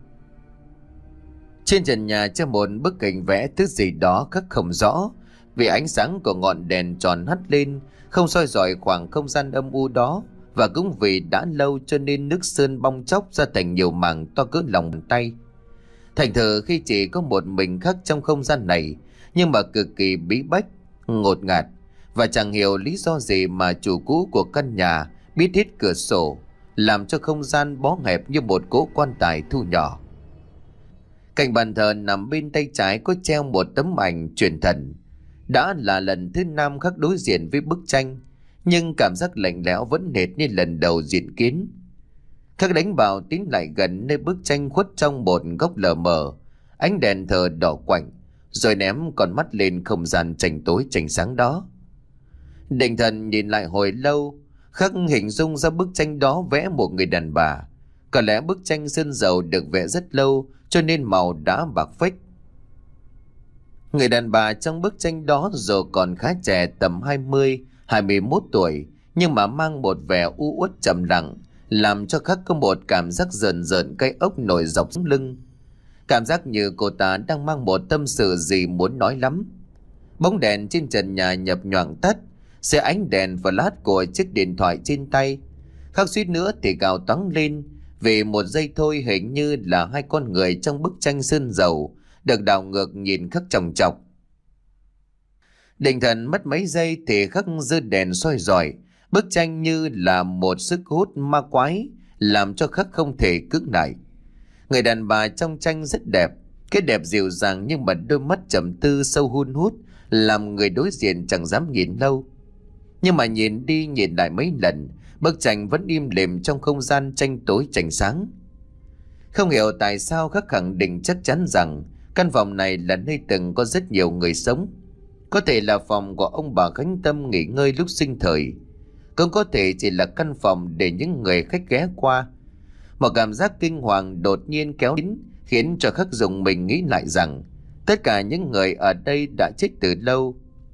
Trên trần nhà treo một bức hình vẽ thứ gì đó Khắc không rõ, vì ánh sáng của ngọn đèn tròn hắt lên không soi rọi khoảng không gian âm u đó, và cũng vì đã lâu cho nên nước sơn bong chóc ra thành nhiều mảng to cỡ lòng bàn tay. Thành thử khi chỉ có một mình Khắc trong không gian này, nhưng mà cực kỳ bí bách, ngột ngạt, và chẳng hiểu lý do gì mà chủ cũ của căn nhà biết hết cửa sổ, làm cho không gian bó hẹp như một cỗ quan tài thu nhỏ. Cạnh bàn thờ nằm bên tay trái có treo một tấm ảnh truyền thần. Đã là lần thứ năm Khắc đối diện với bức tranh, nhưng cảm giác lạnh lẽo vẫn hệt như lần đầu diện kiến. Khắc đánh bạo tiến lại gần nơi bức tranh khuất trong một góc lờ mờ, ánh đèn thờ đỏ quạnh, rồi ném con mắt lên không gian tranh tối tranh sáng đó. Định thần nhìn lại hồi lâu, Khắc hình dung ra bức tranh đó vẽ một người đàn bà. Có lẽ bức tranh sơn dầu được vẽ rất lâu cho nên màu đã bạc phách. Người đàn bà trong bức tranh đó dù còn khá trẻ, tầm hai mươi, hai mươi mốt tuổi, nhưng mà mang một vẻ u uất trầm lặng, làm cho Khắc có một cảm giác rờn rợn cái ốc nổi dọc sống lưng. Cảm giác như cô ta đang mang một tâm sự gì muốn nói lắm. Bóng đèn trên trần nhà nhập nhoạng tắt, xe ánh đèn flash của chiếc điện thoại trên tay. Khắc suýt nữa thì gào toáng lên, vì một giây thôi hình như là hai con người trong bức tranh sơn dầu được đảo ngược nhìn Khắc chòng chọc. Định thần mất mấy giây thì Khắc giơ đèn soi rọi, bức tranh như là một sức hút ma quái, làm cho Khắc không thể cưỡng lại. Người đàn bà trong tranh rất đẹp, cái đẹp dịu dàng nhưng mà đôi mắt trầm tư sâu hun hút, làm người đối diện chẳng dám nhìn lâu. Nhưng mà nhìn đi nhìn lại mấy lần, bức tranh vẫn im lìm trong không gian tranh tối tranh sáng. Không hiểu tại sao Khắc khẳng định chắc chắn rằng căn phòng này là nơi từng có rất nhiều người sống. Có thể là phòng của ông bà Khánh Tâm nghỉ ngơi lúc sinh thời, cũng có thể chỉ là căn phòng để những người khách ghé qua. Một cảm giác kinh hoàng đột nhiên kéo đến, khiến cho Khắc dùng mình nghĩ lại rằng tất cả những người ở đây đã chết từ lâu.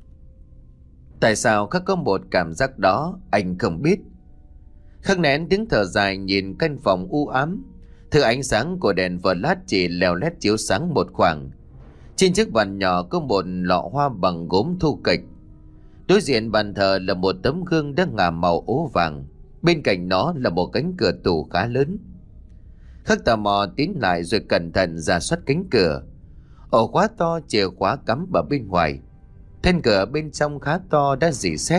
Tại sao Khắc có một cảm giác đó, anh không biết. Khắc nén tiếng thở dài nhìn căn phòng u ám. Thứ ánh sáng của đèn flash chỉ leo lét chiếu sáng một khoảng. Trên chiếc bàn nhỏ có một lọ hoa bằng gốm thu kịch. Đối diện bàn thờ là một tấm gương đang ngả màu ố vàng. Bên cạnh nó là một cánh cửa tủ khá lớn. Khắc tò mò tiến lại rồi cẩn thận rà soát cánh cửa. Ổ khóa to, chìa khóa cắm ở bên ngoài. Then cửa bên trong khá to đã rỉ sét.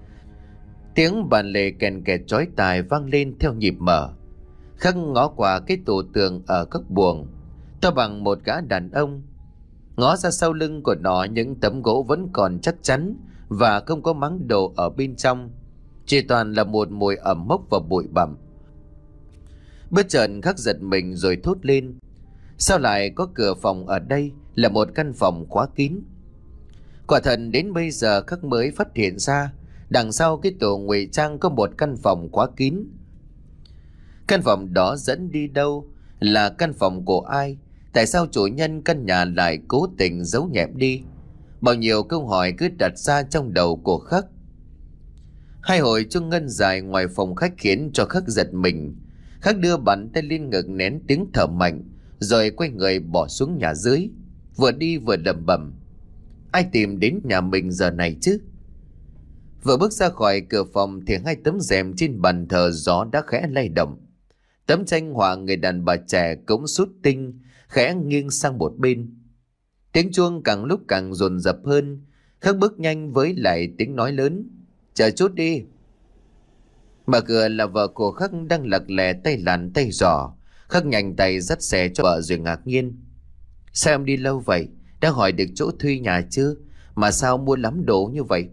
Tiếng bàn lề kèn kẹt chói tai vang lên theo nhịp mở. Khắc ngó qua cái tủ tường ở góc buồng, to bằng một gã đàn ông. Ngó ra sau lưng của nó, những tấm gỗ vẫn còn chắc chắn và không có máng đồ ở bên trong. Chỉ toàn là một mùi ẩm mốc và bụi bặm. Bất chợt Khắc giật mình rồi thốt lên: sao lại có cửa phòng ở đây, là một căn phòng khóa kín? Quả thật đến bây giờ Khắc mới phát hiện ra đằng sau cái tủ ngụy trang có một căn phòng khóa kín. Căn phòng đó dẫn đi đâu? Là căn phòng của ai? Tại sao chủ nhân căn nhà lại cố tình giấu nhẹm đi? Bao nhiêu câu hỏi cứ đặt ra trong đầu của Khắc. Hai hồi chuông ngân dài ngoài phòng khách khiến cho Khắc giật mình. Khắc đưa bàn tay lên ngực nén tiếng thở mạnh, rồi quay người bỏ xuống nhà dưới, vừa đi vừa lẩm bẩm: ai tìm đến nhà mình giờ này chứ? Vừa bước ra khỏi cửa phòng thì hai tấm rèm trên bàn thờ gió đã khẽ lay động. Tấm tranh họa người đàn bà trẻ cũng sút tinh, khẽ nghiêng sang một bên. Tiếng chuông càng lúc càng dồn dập hơn. Khắc bước nhanh với lại tiếng nói lớn: chờ chút đi. Mở cửa là vợ của Khắc đang lật lè tay làn tay giỏ. Khắc nhanh tay dắt xe cho vợ rồi ngạc nhiên: sao em đi lâu vậy? Đã hỏi được chỗ thuê nhà chưa? Mà sao mua lắm đồ như vậy?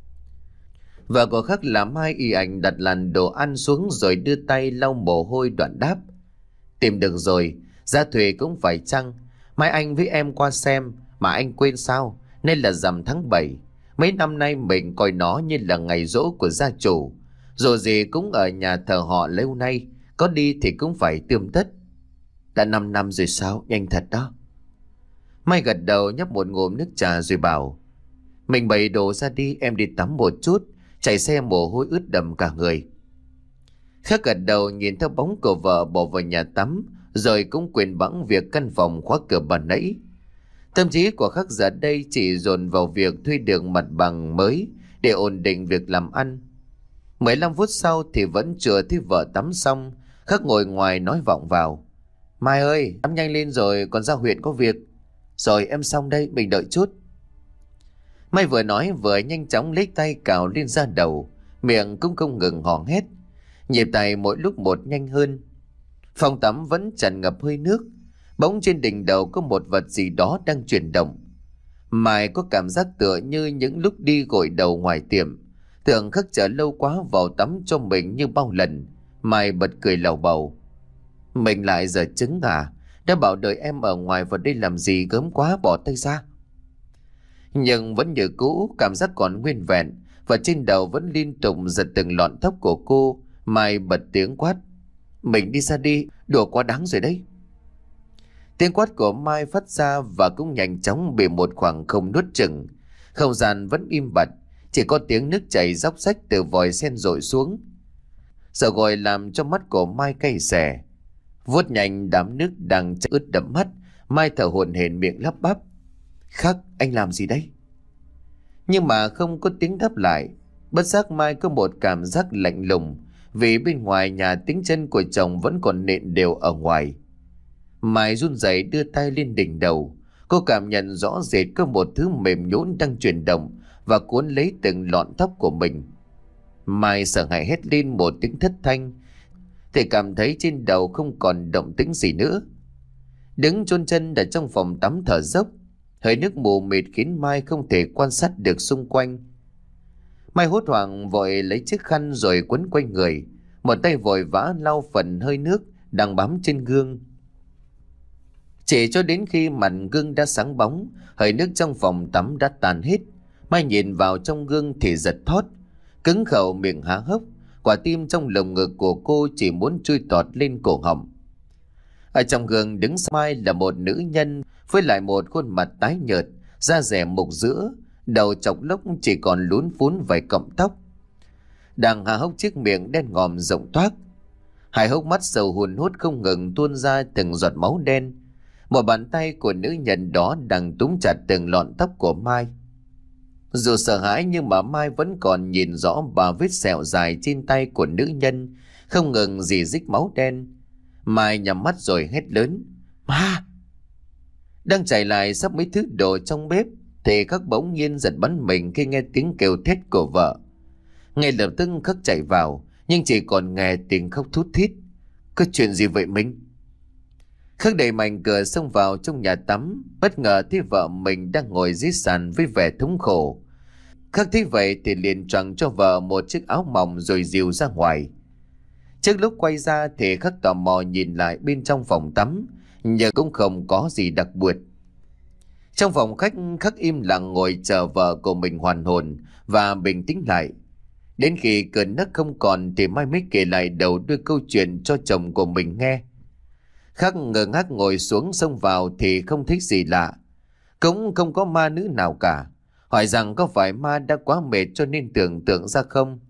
Vợ của Khắc làm Mai y ảnh đặt làn đồ ăn xuống rồi đưa tay lau mồ hôi đoạn đáp: tìm được rồi, giá thuê cũng phải chăng. Mai anh với em qua xem mà anh quên sao? Nên là rằm tháng bảy. Mấy năm nay mình coi nó như là ngày giỗ của gia chủ. Dù gì cũng ở nhà thờ họ lâu nay, có đi thì cũng phải tươm tất. Đã năm năm rồi sao? Nhanh thật đó. Mai gật đầu nhấp một ngụm nước trà rồi bảo: mình bày đồ ra đi, em đi tắm một chút. Chạy xe mồ hôi ướt đầm cả người. Khắc gật đầu nhìn theo bóng của vợ bỏ vào nhà tắm, rồi cũng quên bẵng việc căn phòng khóa cửa ban nãy. Tâm trí của Khắc giờ đây chỉ dồn vào việc thuê được mặt bằng mới để ổn định việc làm ăn. mười lăm phút sau thì vẫn chưa thấy vợ tắm xong. Khắc ngồi ngoài nói vọng vào: Mai ơi, tắm nhanh lên rồi, còn ra huyện có việc. Rồi em xong đây, mình đợi chút. Mai vừa nói vừa nhanh chóng lấy tay cào lên da đầu, miệng cũng không ngừng hò hét, nhịp tay mỗi lúc một nhanh hơn. Phòng tắm vẫn tràn ngập hơi nước. Bỗng trên đỉnh đầu có một vật gì đó đang chuyển động. Mai có cảm giác tựa như những lúc đi gội đầu ngoài tiệm. Tưởng Khắc chờ lâu quá vào tắm cho mình như bao lần. Mai bật cười lầu bầu: mình lại giờ trứng à? Đã bảo đợi em ở ngoài vào đây làm gì, gớm quá, bỏ tay ra. Nhưng vẫn như cũ, cảm giác còn nguyên vẹn, và trên đầu vẫn liên tục giật từng lọn tóc của cô. Mai bật tiếng quát: mình đi ra đi, đùa quá đáng rồi đấy. Tiếng quát của Mai phát ra và cũng nhanh chóng bị một khoảng không nuốt chửng. Không gian vẫn im bặt, chỉ có tiếng nước chảy róc rách từ vòi sen rội xuống. Sợ gọi làm cho mắt của Mai cay xè. Vuốt nhanh đám nước đang ướt đẫm mắt, Mai thở hổn hển miệng lắp bắp: Khắc, anh làm gì đấy? Nhưng mà không có tiếng đáp lại. Bất giác Mai có một cảm giác lạnh lùng, vì bên ngoài nhà tiếng chân của chồng vẫn còn nện đều ở ngoài. Mai run rẩy đưa tay lên đỉnh đầu. Cô cảm nhận rõ rệt có một thứ mềm nhũn đang chuyển động và cuốn lấy từng lọn tóc của mình. Mai sợ hãi hét lên một tiếng thất thanh, thì cảm thấy trên đầu không còn động tĩnh gì nữa. Đứng chôn chân ở trong phòng tắm thở dốc, hơi nước mù mịt khiến Mai không thể quan sát được xung quanh. Mai hốt hoảng vội lấy chiếc khăn rồi quấn quanh người, một tay vội vã lau phần hơi nước đang bám trên gương. Chỉ cho đến khi mặt gương đã sáng bóng, hơi nước trong phòng tắm đã tàn hết, Mai nhìn vào trong gương thì giật thót, cứng khẩu miệng há hốc. Quả tim trong lồng ngực của cô chỉ muốn chui tọt lên cổ họng. Ở trong gương đứng sau Mai là một nữ nhân với lại một khuôn mặt tái nhợt, da dẻ mục giữa, đầu chọc lốc chỉ còn lún phún vài cọng tóc, đang há hốc chiếc miệng đen ngòm rộng toác. Hai hốc mắt sầu hun hút không ngừng tuôn ra từng giọt máu đen. Một bàn tay của nữ nhân đó đang túm chặt từng lọn tóc của Mai. Dù sợ hãi nhưng mà Mai vẫn còn nhìn rõ ba vết sẹo dài trên tay của nữ nhân, không ngừng rỉ rích máu đen. Mai nhắm mắt rồi hét lớn: Ma! Đang chạy lại sắp mấy thứ đồ trong bếp thì Khắc bỗng nhiên giật bắn mình khi nghe tiếng kêu thét của vợ. Ngay lập tức Khắc chạy vào, nhưng chỉ còn nghe tiếng khóc thút thít. Có chuyện gì vậy mình? Khắc đẩy mạnh cửa xông vào trong nhà tắm, bất ngờ thấy vợ mình đang ngồi dưới sàn với vẻ thống khổ. Khắc thấy vậy thì liền choàng cho vợ một chiếc áo mỏng rồi dìu ra ngoài. Trước lúc quay ra thì Khắc tò mò nhìn lại bên trong phòng tắm, nhưng cũng không có gì đặc biệt. Trong phòng khách, Khắc im lặng ngồi chờ vợ của mình hoàn hồn và bình tĩnh lại. Đến khi cơn nấc không còn thì Mai mới kể lại đầu đuôi câu chuyện cho chồng của mình nghe. Khắc ngơ ngác ngồi xuống xông vào thì không thấy gì lạ, cũng không có ma nữ nào cả. Hỏi rằng có phải ma đã quá mệt cho nên tưởng tượng ra không?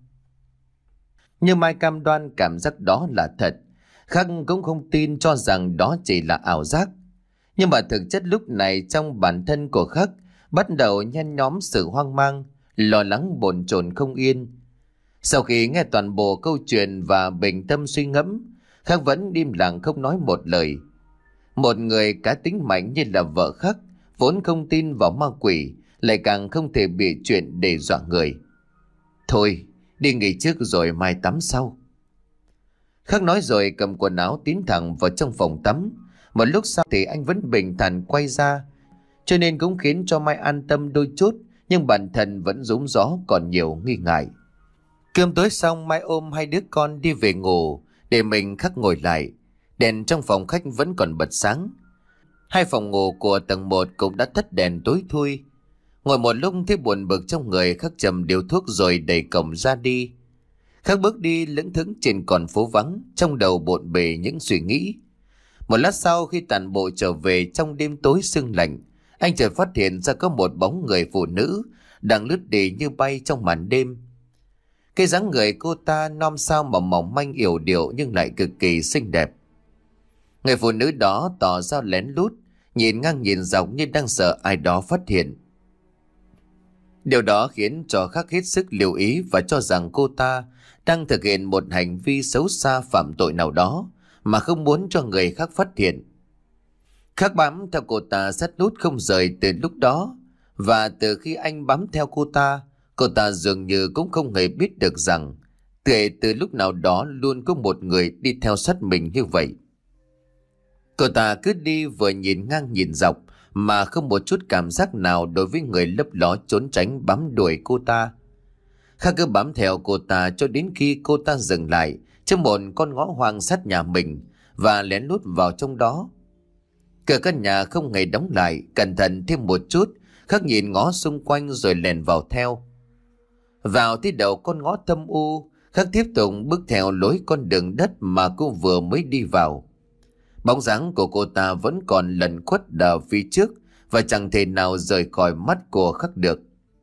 Nhưng Mai cam đoan cảm giác đó là thật. Khắc cũng không tin, cho rằng đó chỉ là ảo giác. Nhưng mà thực chất lúc này trong bản thân của Khắc bắt đầu nhen nhóm sự hoang mang, lo lắng bồn chồn không yên. Sau khi nghe toàn bộ câu chuyện và bình tâm suy ngẫm, Khắc vẫn im lặng không nói một lời. Một người cá tính mạnh như là vợ Khắc, vốn không tin vào ma quỷ, lại càng không thể bị chuyện để dọa người. Thôi, đi nghỉ trước rồi mai tắm sau. Khắc nói rồi cầm quần áo tiến thẳng vào trong phòng tắm. Một lúc sau thì anh vẫn bình thản quay ra, cho nên cũng khiến cho Mai an tâm đôi chút, nhưng bản thân vẫn rúng gió còn nhiều nghi ngại. Cơm tối xong, Mai ôm hai đứa con đi về ngủ, để mình Khắc ngồi lại. Đèn trong phòng khách vẫn còn bật sáng. Hai phòng ngủ của tầng một cũng đã tắt đèn tối thui. Ngồi một lúc thấy buồn bực trong người, Khắc châm điếu thuốc rồi đẩy cổng ra đi. Khắc bước đi lững thững trên con phố vắng, trong đầu bộn bề những suy nghĩ. Một lát sau, khi tản bộ trở về trong đêm tối sương lạnh, anh chợt phát hiện ra có một bóng người phụ nữ đang lướt đi như bay trong màn đêm. Cái dáng người cô ta non sao mà mỏng manh yểu điệu nhưng lại cực kỳ xinh đẹp. Người phụ nữ đó tỏ ra lén lút, nhìn ngang nhìn dọc như đang sợ ai đó phát hiện. Điều đó khiến cho Khắc hết sức lưu ý và cho rằng cô ta đang thực hiện một hành vi xấu xa phạm tội nào đó mà không muốn cho người khác phát hiện. Khắc bám theo cô ta sát nút không rời từ lúc đó, và từ khi anh bám theo cô ta, cô ta dường như cũng không hề biết được rằng kể từ lúc nào đó luôn có một người đi theo sát mình như vậy. Cô ta cứ đi vừa nhìn ngang nhìn dọc mà không một chút cảm giác nào đối với người lấp ló trốn tránh bám đuổi cô ta. Khắc cứ bám theo cô ta cho đến khi cô ta dừng lại trước một con ngõ hoang sát nhà mình và lén lút vào trong đó. Cửa căn nhà không hề đóng lại, cẩn thận thêm một chút, Khắc nhìn ngó xung quanh rồi lèn vào theo. Vào tới đầu con ngõ thâm u, Khắc tiếp tục bước theo lối con đường đất mà cô vừa mới đi vào. Bóng dáng của cô ta vẫn còn lẩn khuất ở phía trước và chẳng thể nào rời khỏi mắt của Khắc được.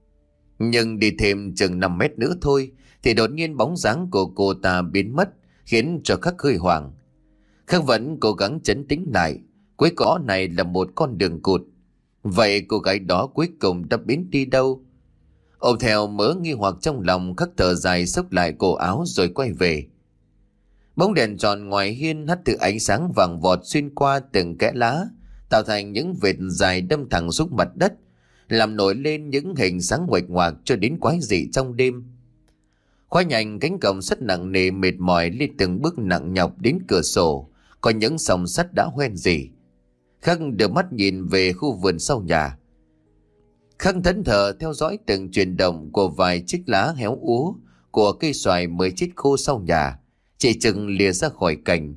Nhưng đi thêm chừng năm mét nữa thôi thì đột nhiên bóng dáng của cô ta biến mất, khiến cho Khắc hơi hoảng. Khắc vẫn cố gắng trấn tĩnh lại. Cuối cỏ này là một con đường cụt. Vậy cô gái đó cuối cùng đã biến đi đâu? Ôm theo mớ nghi hoặc trong lòng, Khắc thở dài xốc lại cổ áo rồi quay về. Bóng đèn tròn ngoài hiên hắt thứ ánh sáng vàng vọt xuyên qua từng kẽ lá, tạo thành những vệt dài đâm thẳng xuống mặt đất, làm nổi lên những hình sáng nguệch ngoạc cho đến quái dị trong đêm. Khoa nhanh cánh cổng sắt nặng nề mệt mỏi đi từng bước nặng nhọc đến cửa sổ, có những sòng sắt đã hoen rỉ. Khắc đưa mắt nhìn về khu vườn sau nhà. Khắc thẫn thờ theo dõi từng chuyển động của vài chiếc lá héo úa của cây xoài mới chết khô sau nhà, chỉ chừng lìa ra khỏi cành.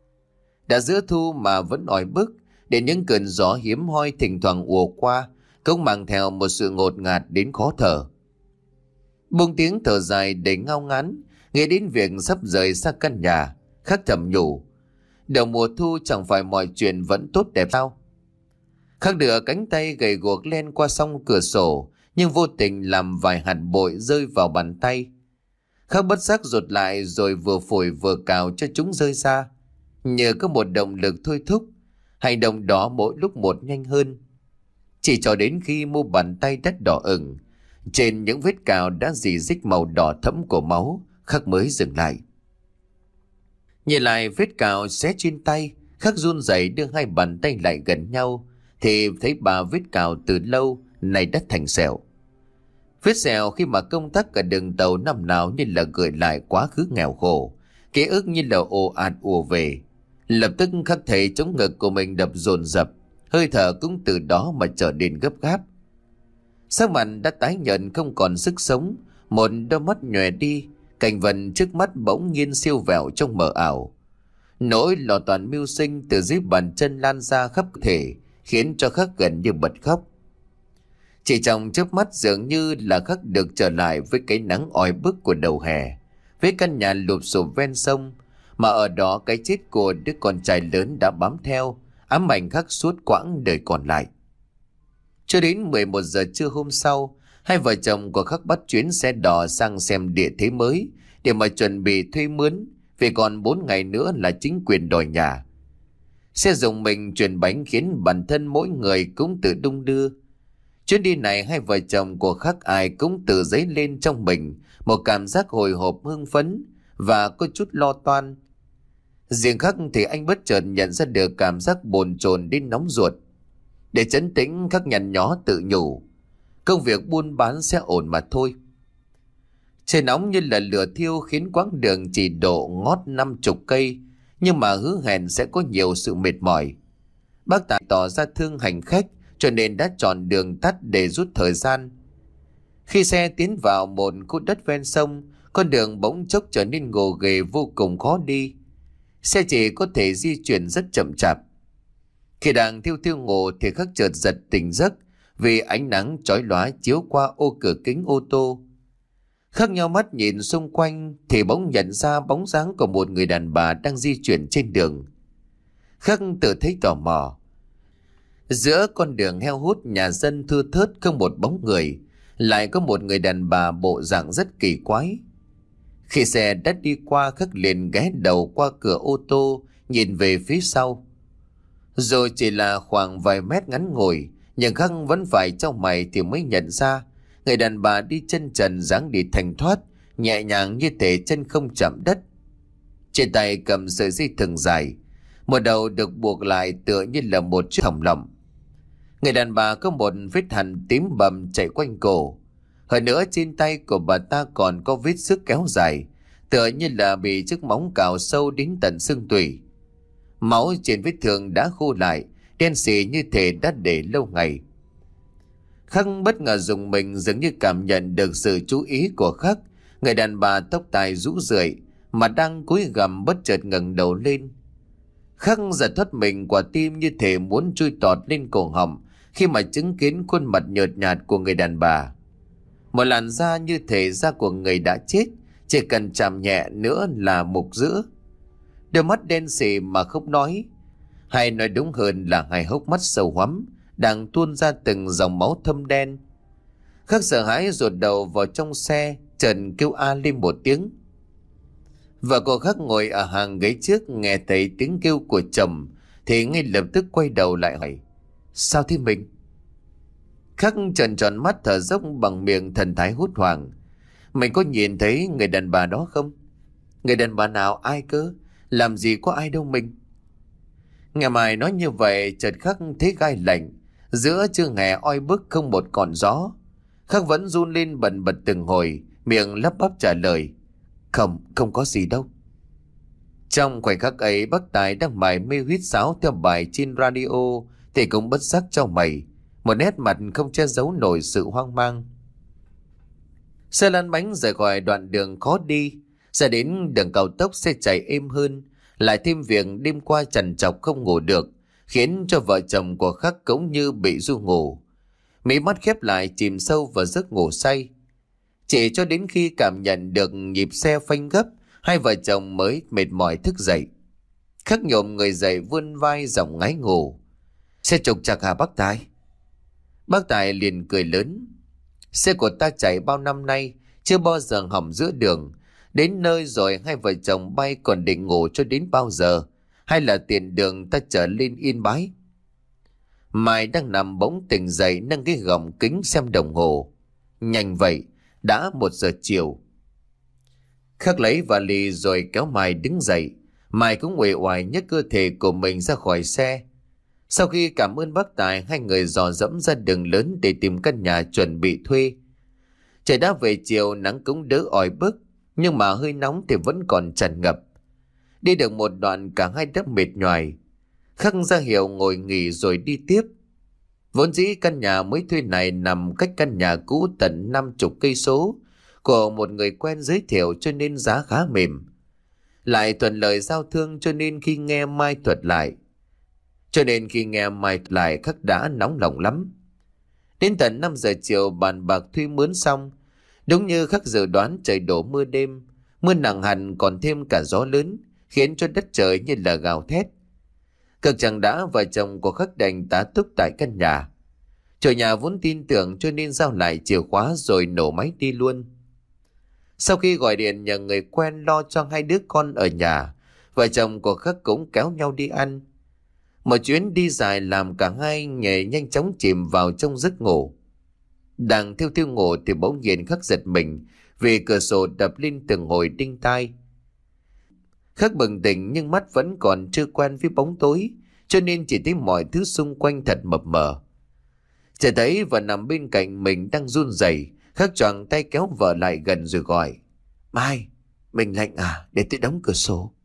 Đã giữa thu mà vẫn oi bức, để những cơn gió hiếm hoi thỉnh thoảng ùa qua cũng mang theo một sự ngột ngạt đến khó thở. Buông tiếng thở dài đầy ngao ngán, nghĩ đến việc sắp rời xa căn nhà, Khắc thầm nhủ: đầu mùa thu chẳng phải mọi chuyện vẫn tốt đẹp sao? Khắc đưa cánh tay gầy guộc len qua song cửa sổ, nhưng vô tình làm vài hạt bụi rơi vào bàn tay. Khắc bất giác rụt lại rồi vừa phủi vừa cào cho chúng rơi ra. Nhờ có một động lực thôi thúc, hành động đó mỗi lúc một nhanh hơn. Chỉ cho đến khi mu bàn tay đất đỏ ửng, trên những vết cào đã rỉ rích màu đỏ thẫm của máu, Khắc mới dừng lại. Nhìn lại vết cào xé trên tay, Khắc run rẩy đưa hai bàn tay lại gần nhau thì thấy ba vết cào từ lâu nay đã thành sẹo. Vết sẹo khi mà công tác cả đường tàu năm nào như là gợi lại quá khứ nghèo khổ, ký ức như là ồ ạt ùa về. Lập tức Khắc thấy chống ngực của mình đập dồn dập, hơi thở cũng từ đó mà trở nên gấp gáp. Sắc mặt đã tái nhợt không còn sức sống, một đôi mắt nhòe đi, cảnh vật trước mắt bỗng nhiên siêu vẹo trong mờ ảo. Nỗi lo toan mưu sinh từ dưới bàn chân lan ra khắp thể, khiến cho Khắc gần như bật khóc. Chỉ trong chớp mắt dường như là Khắc được trở lại với cái nắng oi bức của đầu hè, với căn nhà lụp xụp ven sông, mà ở đó cái chết của đứa con trai lớn đã bám theo, ám ảnh Khắc suốt quãng đời còn lại. Cho đến mười một giờ trưa hôm sau, hai vợ chồng của Khắc bắt chuyến xe đò sang xem địa thế mới để mà chuẩn bị thuê mướn, vì còn bốn ngày nữa là chính quyền đòi nhà. Xe dùng mình chuyển bánh khiến bản thân mỗi người cũng tự đung đưa. Chuyến đi này hai vợ chồng của Khắc ai cũng tự dấy lên trong mình một cảm giác hồi hộp hưng phấn và có chút lo toan. Riêng Khắc thì anh bất chợt nhận ra được cảm giác bồn chồn đến nóng ruột. Để trấn tĩnh, Khắc nhăn nhó tự nhủ, công việc buôn bán sẽ ổn mà thôi. Trời nóng như là lửa thiêu khiến quãng đường chỉ độ ngót năm chục cây, nhưng mà hứa hẹn sẽ có nhiều sự mệt mỏi. Bác Tài tỏ ra thương hành khách, cho nên đã chọn đường tắt để rút thời gian. Khi xe tiến vào một khu đất ven sông, con đường bỗng chốc trở nên gồ ghề vô cùng khó đi. Xe chỉ có thể di chuyển rất chậm chạp. Khi đang thiêu thiêu ngủ thì Khắc chợt giật tỉnh giấc vì ánh nắng chói lóa chiếu qua ô cửa kính ô tô. Khắc nheo mắt nhìn xung quanh thì bỗng nhận ra bóng dáng của một người đàn bà đang di chuyển trên đường. Khắc tự thấy tò mò. Giữa con đường heo hút nhà dân thưa thớt không một bóng người, lại có một người đàn bà bộ dạng rất kỳ quái. Khi xe đã đi qua, Khắc liền ghé đầu qua cửa ô tô nhìn về phía sau. Rồi chỉ là khoảng vài mét ngắn ngủi, nhưng Khắc vẫn phải trong mày thì mới nhận ra người đàn bà đi chân trần, dáng đi thanh thoát, nhẹ nhàng như thể chân không chạm đất. Trên tay cầm sợi dây thừng dài, một đầu được buộc lại tựa như là một chiếc thòng lọng. Người đàn bà có một vết hằn tím bầm chạy quanh cổ. Hơn nữa trên tay của bà ta còn có vết xước kéo dài, tựa như là bị chiếc móng cào sâu đến tận xương tủy. Máu trên vết thương đã khô lại, đen xì như thể đã để lâu ngày. Khắc bất ngờ dùng mình, dường như cảm nhận được sự chú ý của Khắc. Người đàn bà tóc tai rũ rượi mà đang cúi gằm bất chợt ngẩng đầu lên. Khắc giật thoát mình, quả tim như thể muốn chui tọt lên cổ họng khi mà chứng kiến khuôn mặt nhợt nhạt của người đàn bà. Một làn da như thể da của người đã chết, chỉ cần chạm nhẹ nữa là mục giữa. Đôi mắt đen xì mà không nói, hay nói đúng hơn là hai hốc mắt sâu hoắm đang tuôn ra từng dòng máu thâm đen. Khắc sợ hãi rụt đầu vào trong xe, trần kêu a lên một tiếng. Vợ của Khắc ngồi ở hàng ghế trước nghe thấy tiếng kêu của chồng thì ngay lập tức quay đầu lại hỏi: sao thế mình? Khắc trợn tròn mắt thở dốc bằng miệng thần thái hốt hoảng. Mình có nhìn thấy người đàn bà đó không? Người đàn bà nào? Ai cơ? Làm gì có ai đâu mình. Nghe Mai nói như vậy, chợt Khắc thấy gai lạnh. Giữa trưa hè oi bức không một cọn gió, Khắc vẫn run lên bần bật từng hồi, miệng lắp bắp trả lời: Không, không có gì đâu. Trong khoảnh khắc ấy, bác Tài đang mải mê huýt sáo theo bài trên radio thì cũng bất giác cho mày, một nét mặt không che giấu nổi sự hoang mang. Xe lăn bánh rời khỏi đoạn đường khó đi, ra đến đường cao tốc xe chạy êm hơn, lại thêm việc đêm qua trằn trọc không ngủ được, khiến cho vợ chồng của Khắc cũng như bị ru ngủ. Mí mắt khép lại chìm sâu vào giấc ngủ say. Chỉ cho đến khi cảm nhận được nhịp xe phanh gấp, hai vợ chồng mới mệt mỏi thức dậy. Khắc nhổm người dậy vươn vai giọng ngáy ngủ: Xe trục trặc hả bác Tài? Bác Tài liền cười lớn: Xe của ta chạy bao năm nay chưa bao giờ hỏng giữa đường. Đến nơi rồi hai vợ chồng bay còn định ngủ cho đến bao giờ? Hay là tiền đường ta trở lên Yên Bái? Mai đang nằm bỗng tỉnh dậy, nâng cái gọng kính xem đồng hồ. Nhanh vậy, đã một giờ chiều. Khắc lấy vali rồi kéo Mai đứng dậy. Mai cũng uể oải nhấc cơ thể của mình ra khỏi xe. Sau khi cảm ơn bác Tài, hai người dò dẫm ra đường lớn để tìm căn nhà chuẩn bị thuê. Trời đã về chiều, nắng cũng đỡ oi bức, nhưng mà hơi nóng thì vẫn còn tràn ngập. Đi được một đoạn cả hai đã mệt nhoài. Khắc ra hiệu ngồi nghỉ rồi đi tiếp. Vốn dĩ căn nhà mới thuê này nằm cách căn nhà cũ tận năm chục cây số của một người quen giới thiệu, cho nên giá khá mềm. Lại thuận lợi giao thương, cho nên khi nghe Mai thuật lại cho nên khi nghe Mai thuật lại Khắc đã nóng lòng lắm. Đến tận năm giờ chiều bàn bạc thuê mướn xong, đúng như Khắc dự đoán, trời đổ mưa đêm, mưa nặng hẳn còn thêm cả gió lớn, khiến cho đất trời như là gào thét. Cực chẳng đã, vợ chồng của Khắc đành tá túc tại căn nhà. Chủ nhà vốn tin tưởng, cho nên giao lại chìa khóa rồi nổ máy đi luôn. Sau khi gọi điện nhờ người quen lo cho hai đứa con ở nhà, vợ chồng của Khắc cũng kéo nhau đi ăn. Một chuyến đi dài làm cả hai nhẹ nhanh chóng chìm vào trong giấc ngủ. Đang thiêu thiêu ngủ thì bỗng nhiên Khắc giật mình vì cửa sổ đập lên từng hồi đinh tai. Khắc bừng tỉnh nhưng mắt vẫn còn chưa quen với bóng tối, cho nên chỉ thấy mọi thứ xung quanh thật mập mờ. Chỉ thấy vợ nằm bên cạnh mình đang run rẩy. Khắc choàng tay kéo vợ lại gần rồi gọi: Mai, mình lạnh à, để tôi đóng cửa sổ.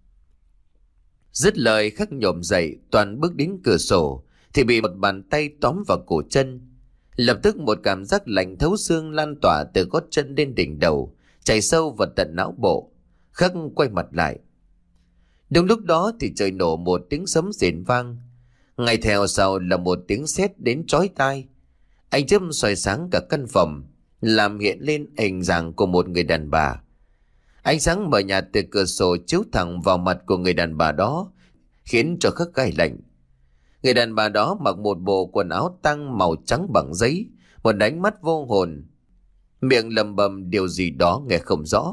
Dứt lời Khắc nhổm dậy, toàn bước đến cửa sổ thì bị một bàn tay tóm vào cổ chân. Lập tức một cảm giác lạnh thấu xương lan tỏa từ gót chân đến đỉnh đầu, chảy sâu vào tận não bộ. Khắc quay mặt lại. Đúng lúc đó thì trời nổ một tiếng sấm rền vang. Ngay theo sau là một tiếng sét đến chói tai. Ánh chớp soi sáng cả căn phòng, làm hiện lên hình dạng của một người đàn bà. Ánh sáng mờ nhạt từ cửa sổ chiếu thẳng vào mặt của người đàn bà đó, khiến cho Khắc gai lạnh. Người đàn bà đó mặc một bộ quần áo tang màu trắng bằng giấy, một ánh mắt vô hồn, miệng lầm bầm điều gì đó nghe không rõ.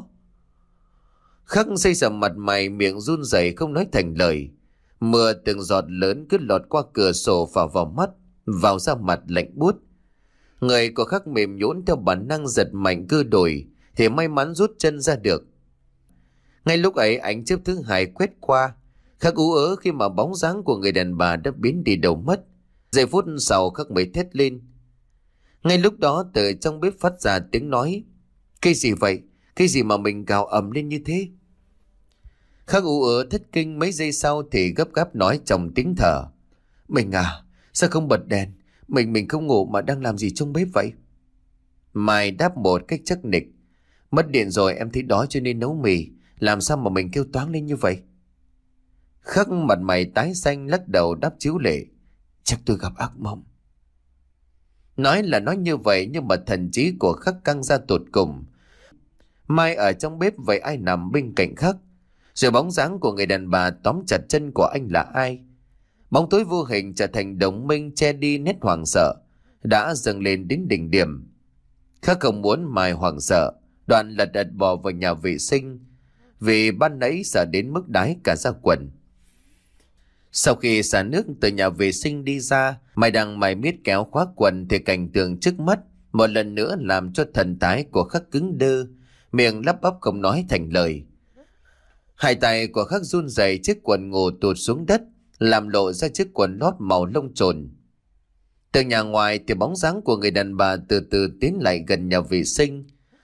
Khắc xây sầm mặt mày, miệng run rẩy không nói thành lời. Mưa từng giọt lớn cứ lọt qua cửa sổ vào vào mắt, vào da mặt lạnh buốt. Người của Khắc mềm nhũn theo bản năng giật mạnh cơ đùi, thì may mắn rút chân ra được. Ngay lúc ấy ánh chớp thứ hai quét qua. Khắc ú ớ khi mà bóng dáng của người đàn bà đã biến đi đâu mất. Giây phút sau Khắc mới thét lên. Ngay lúc đó từ trong bếp phát ra tiếng nói: Cái gì vậy? Cái gì mà mình gào ầm lên như thế? Khắc ú ớ thất kinh, mấy giây sau thì gấp gáp nói trong tiếng thở: Mình à, sao không bật đèn? Mình mình không ngủ mà đang làm gì trong bếp vậy? Mai đáp một cách chắc nịch: Mất điện rồi, em thấy đói cho nên nấu mì. Làm sao mà mình kêu toáng lên như vậy? Khắc mặt mày tái xanh lắc đầu đáp chiếu lệ: Chắc tôi gặp ác mộng. Nói là nói như vậy, nhưng mà thần trí của Khắc căng ra tột cùng. Mai ở trong bếp, vậy ai nằm bên cạnh Khắc? Rồi bóng dáng của người đàn bà tóm chặt chân của anh là ai? Bóng tối vô hình trở thành đồng minh che đi nét hoảng sợ đã dâng lên đến đỉnh điểm. Khắc không muốn Mai hoảng sợ, đoạn lật đật bò vào nhà vệ sinh, vì ban nãy sợ đến mức đái cả da quần. Sau khi xả nước từ nhà vệ sinh đi ra, Mai đang mải miết kéo khóa quần thì cảnh tượng trước mắt một lần nữa làm cho thần thái của Khắc cứng đơ, miệng lắp bắp không nói thành lời. Hai tay của Khắc run rẩy, chiếc quần ngủ tụt xuống đất, làm lộ ra chiếc quần lót màu lông trồn. Từ nhà ngoài thì bóng dáng của người đàn bà từ từ tiến lại gần nhà vệ sinh,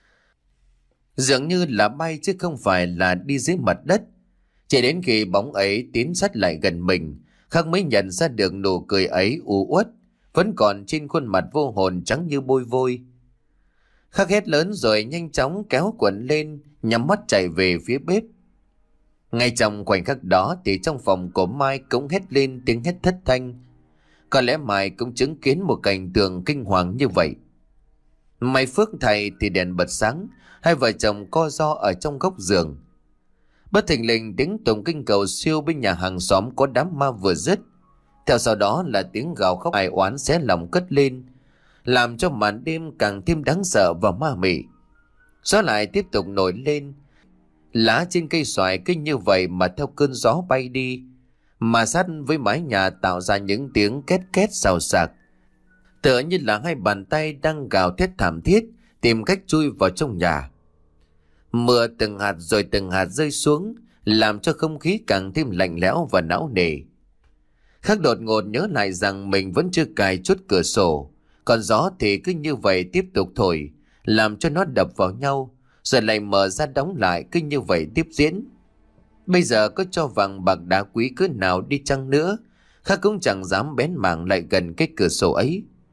dường như là bay chứ không phải là đi dưới mặt đất. Chỉ đến khi bóng ấy tiến sát lại gần mình, Khắc mới nhận ra được nụ cười ấy u uất vẫn còn trên khuôn mặt vô hồn trắng như bôi vôi. Khắc hét lớn rồi nhanh chóng kéo quần lên, nhắm mắt chạy về phía bếp. Ngay trong khoảnh khắc đó thì trong phòng của Mai cũng hét lên tiếng hét thất thanh. Có lẽ Mai cũng chứng kiến một cảnh tượng kinh hoàng như vậy. May phước thầy thì đèn bật sáng, hai vợ chồng co ro ở trong góc giường. Bất thình lình tiếng tụng kinh cầu siêu bên nhà hàng xóm có đám ma vừa dứt, theo sau đó là tiếng gào khóc ai oán xé lòng cất lên, làm cho màn đêm càng thêm đáng sợ và ma mị. Gió lại tiếp tục nổi lên, lá trên cây xoài cứ như vậy mà theo cơn gió bay đi, mà sát với mái nhà tạo ra những tiếng két két xào xạc, tựa như là hai bàn tay đang gào thét thảm thiết tìm cách chui vào trong nhà. Mưa từng hạt rồi từng hạt rơi xuống, làm cho không khí càng thêm lạnh lẽo và não nề. Khắc đột ngột nhớ lại rằng mình vẫn chưa cài chốt cửa sổ, còn gió thì cứ như vậy tiếp tục thổi, làm cho nó đập vào nhau, rồi lại mở ra đóng lại, cứ như vậy tiếp diễn. Bây giờ có cho vàng bạc đá quý cỡ nào đi chăng nữa, Khắc cũng chẳng dám bén mảng lại gần cái cửa sổ ấy.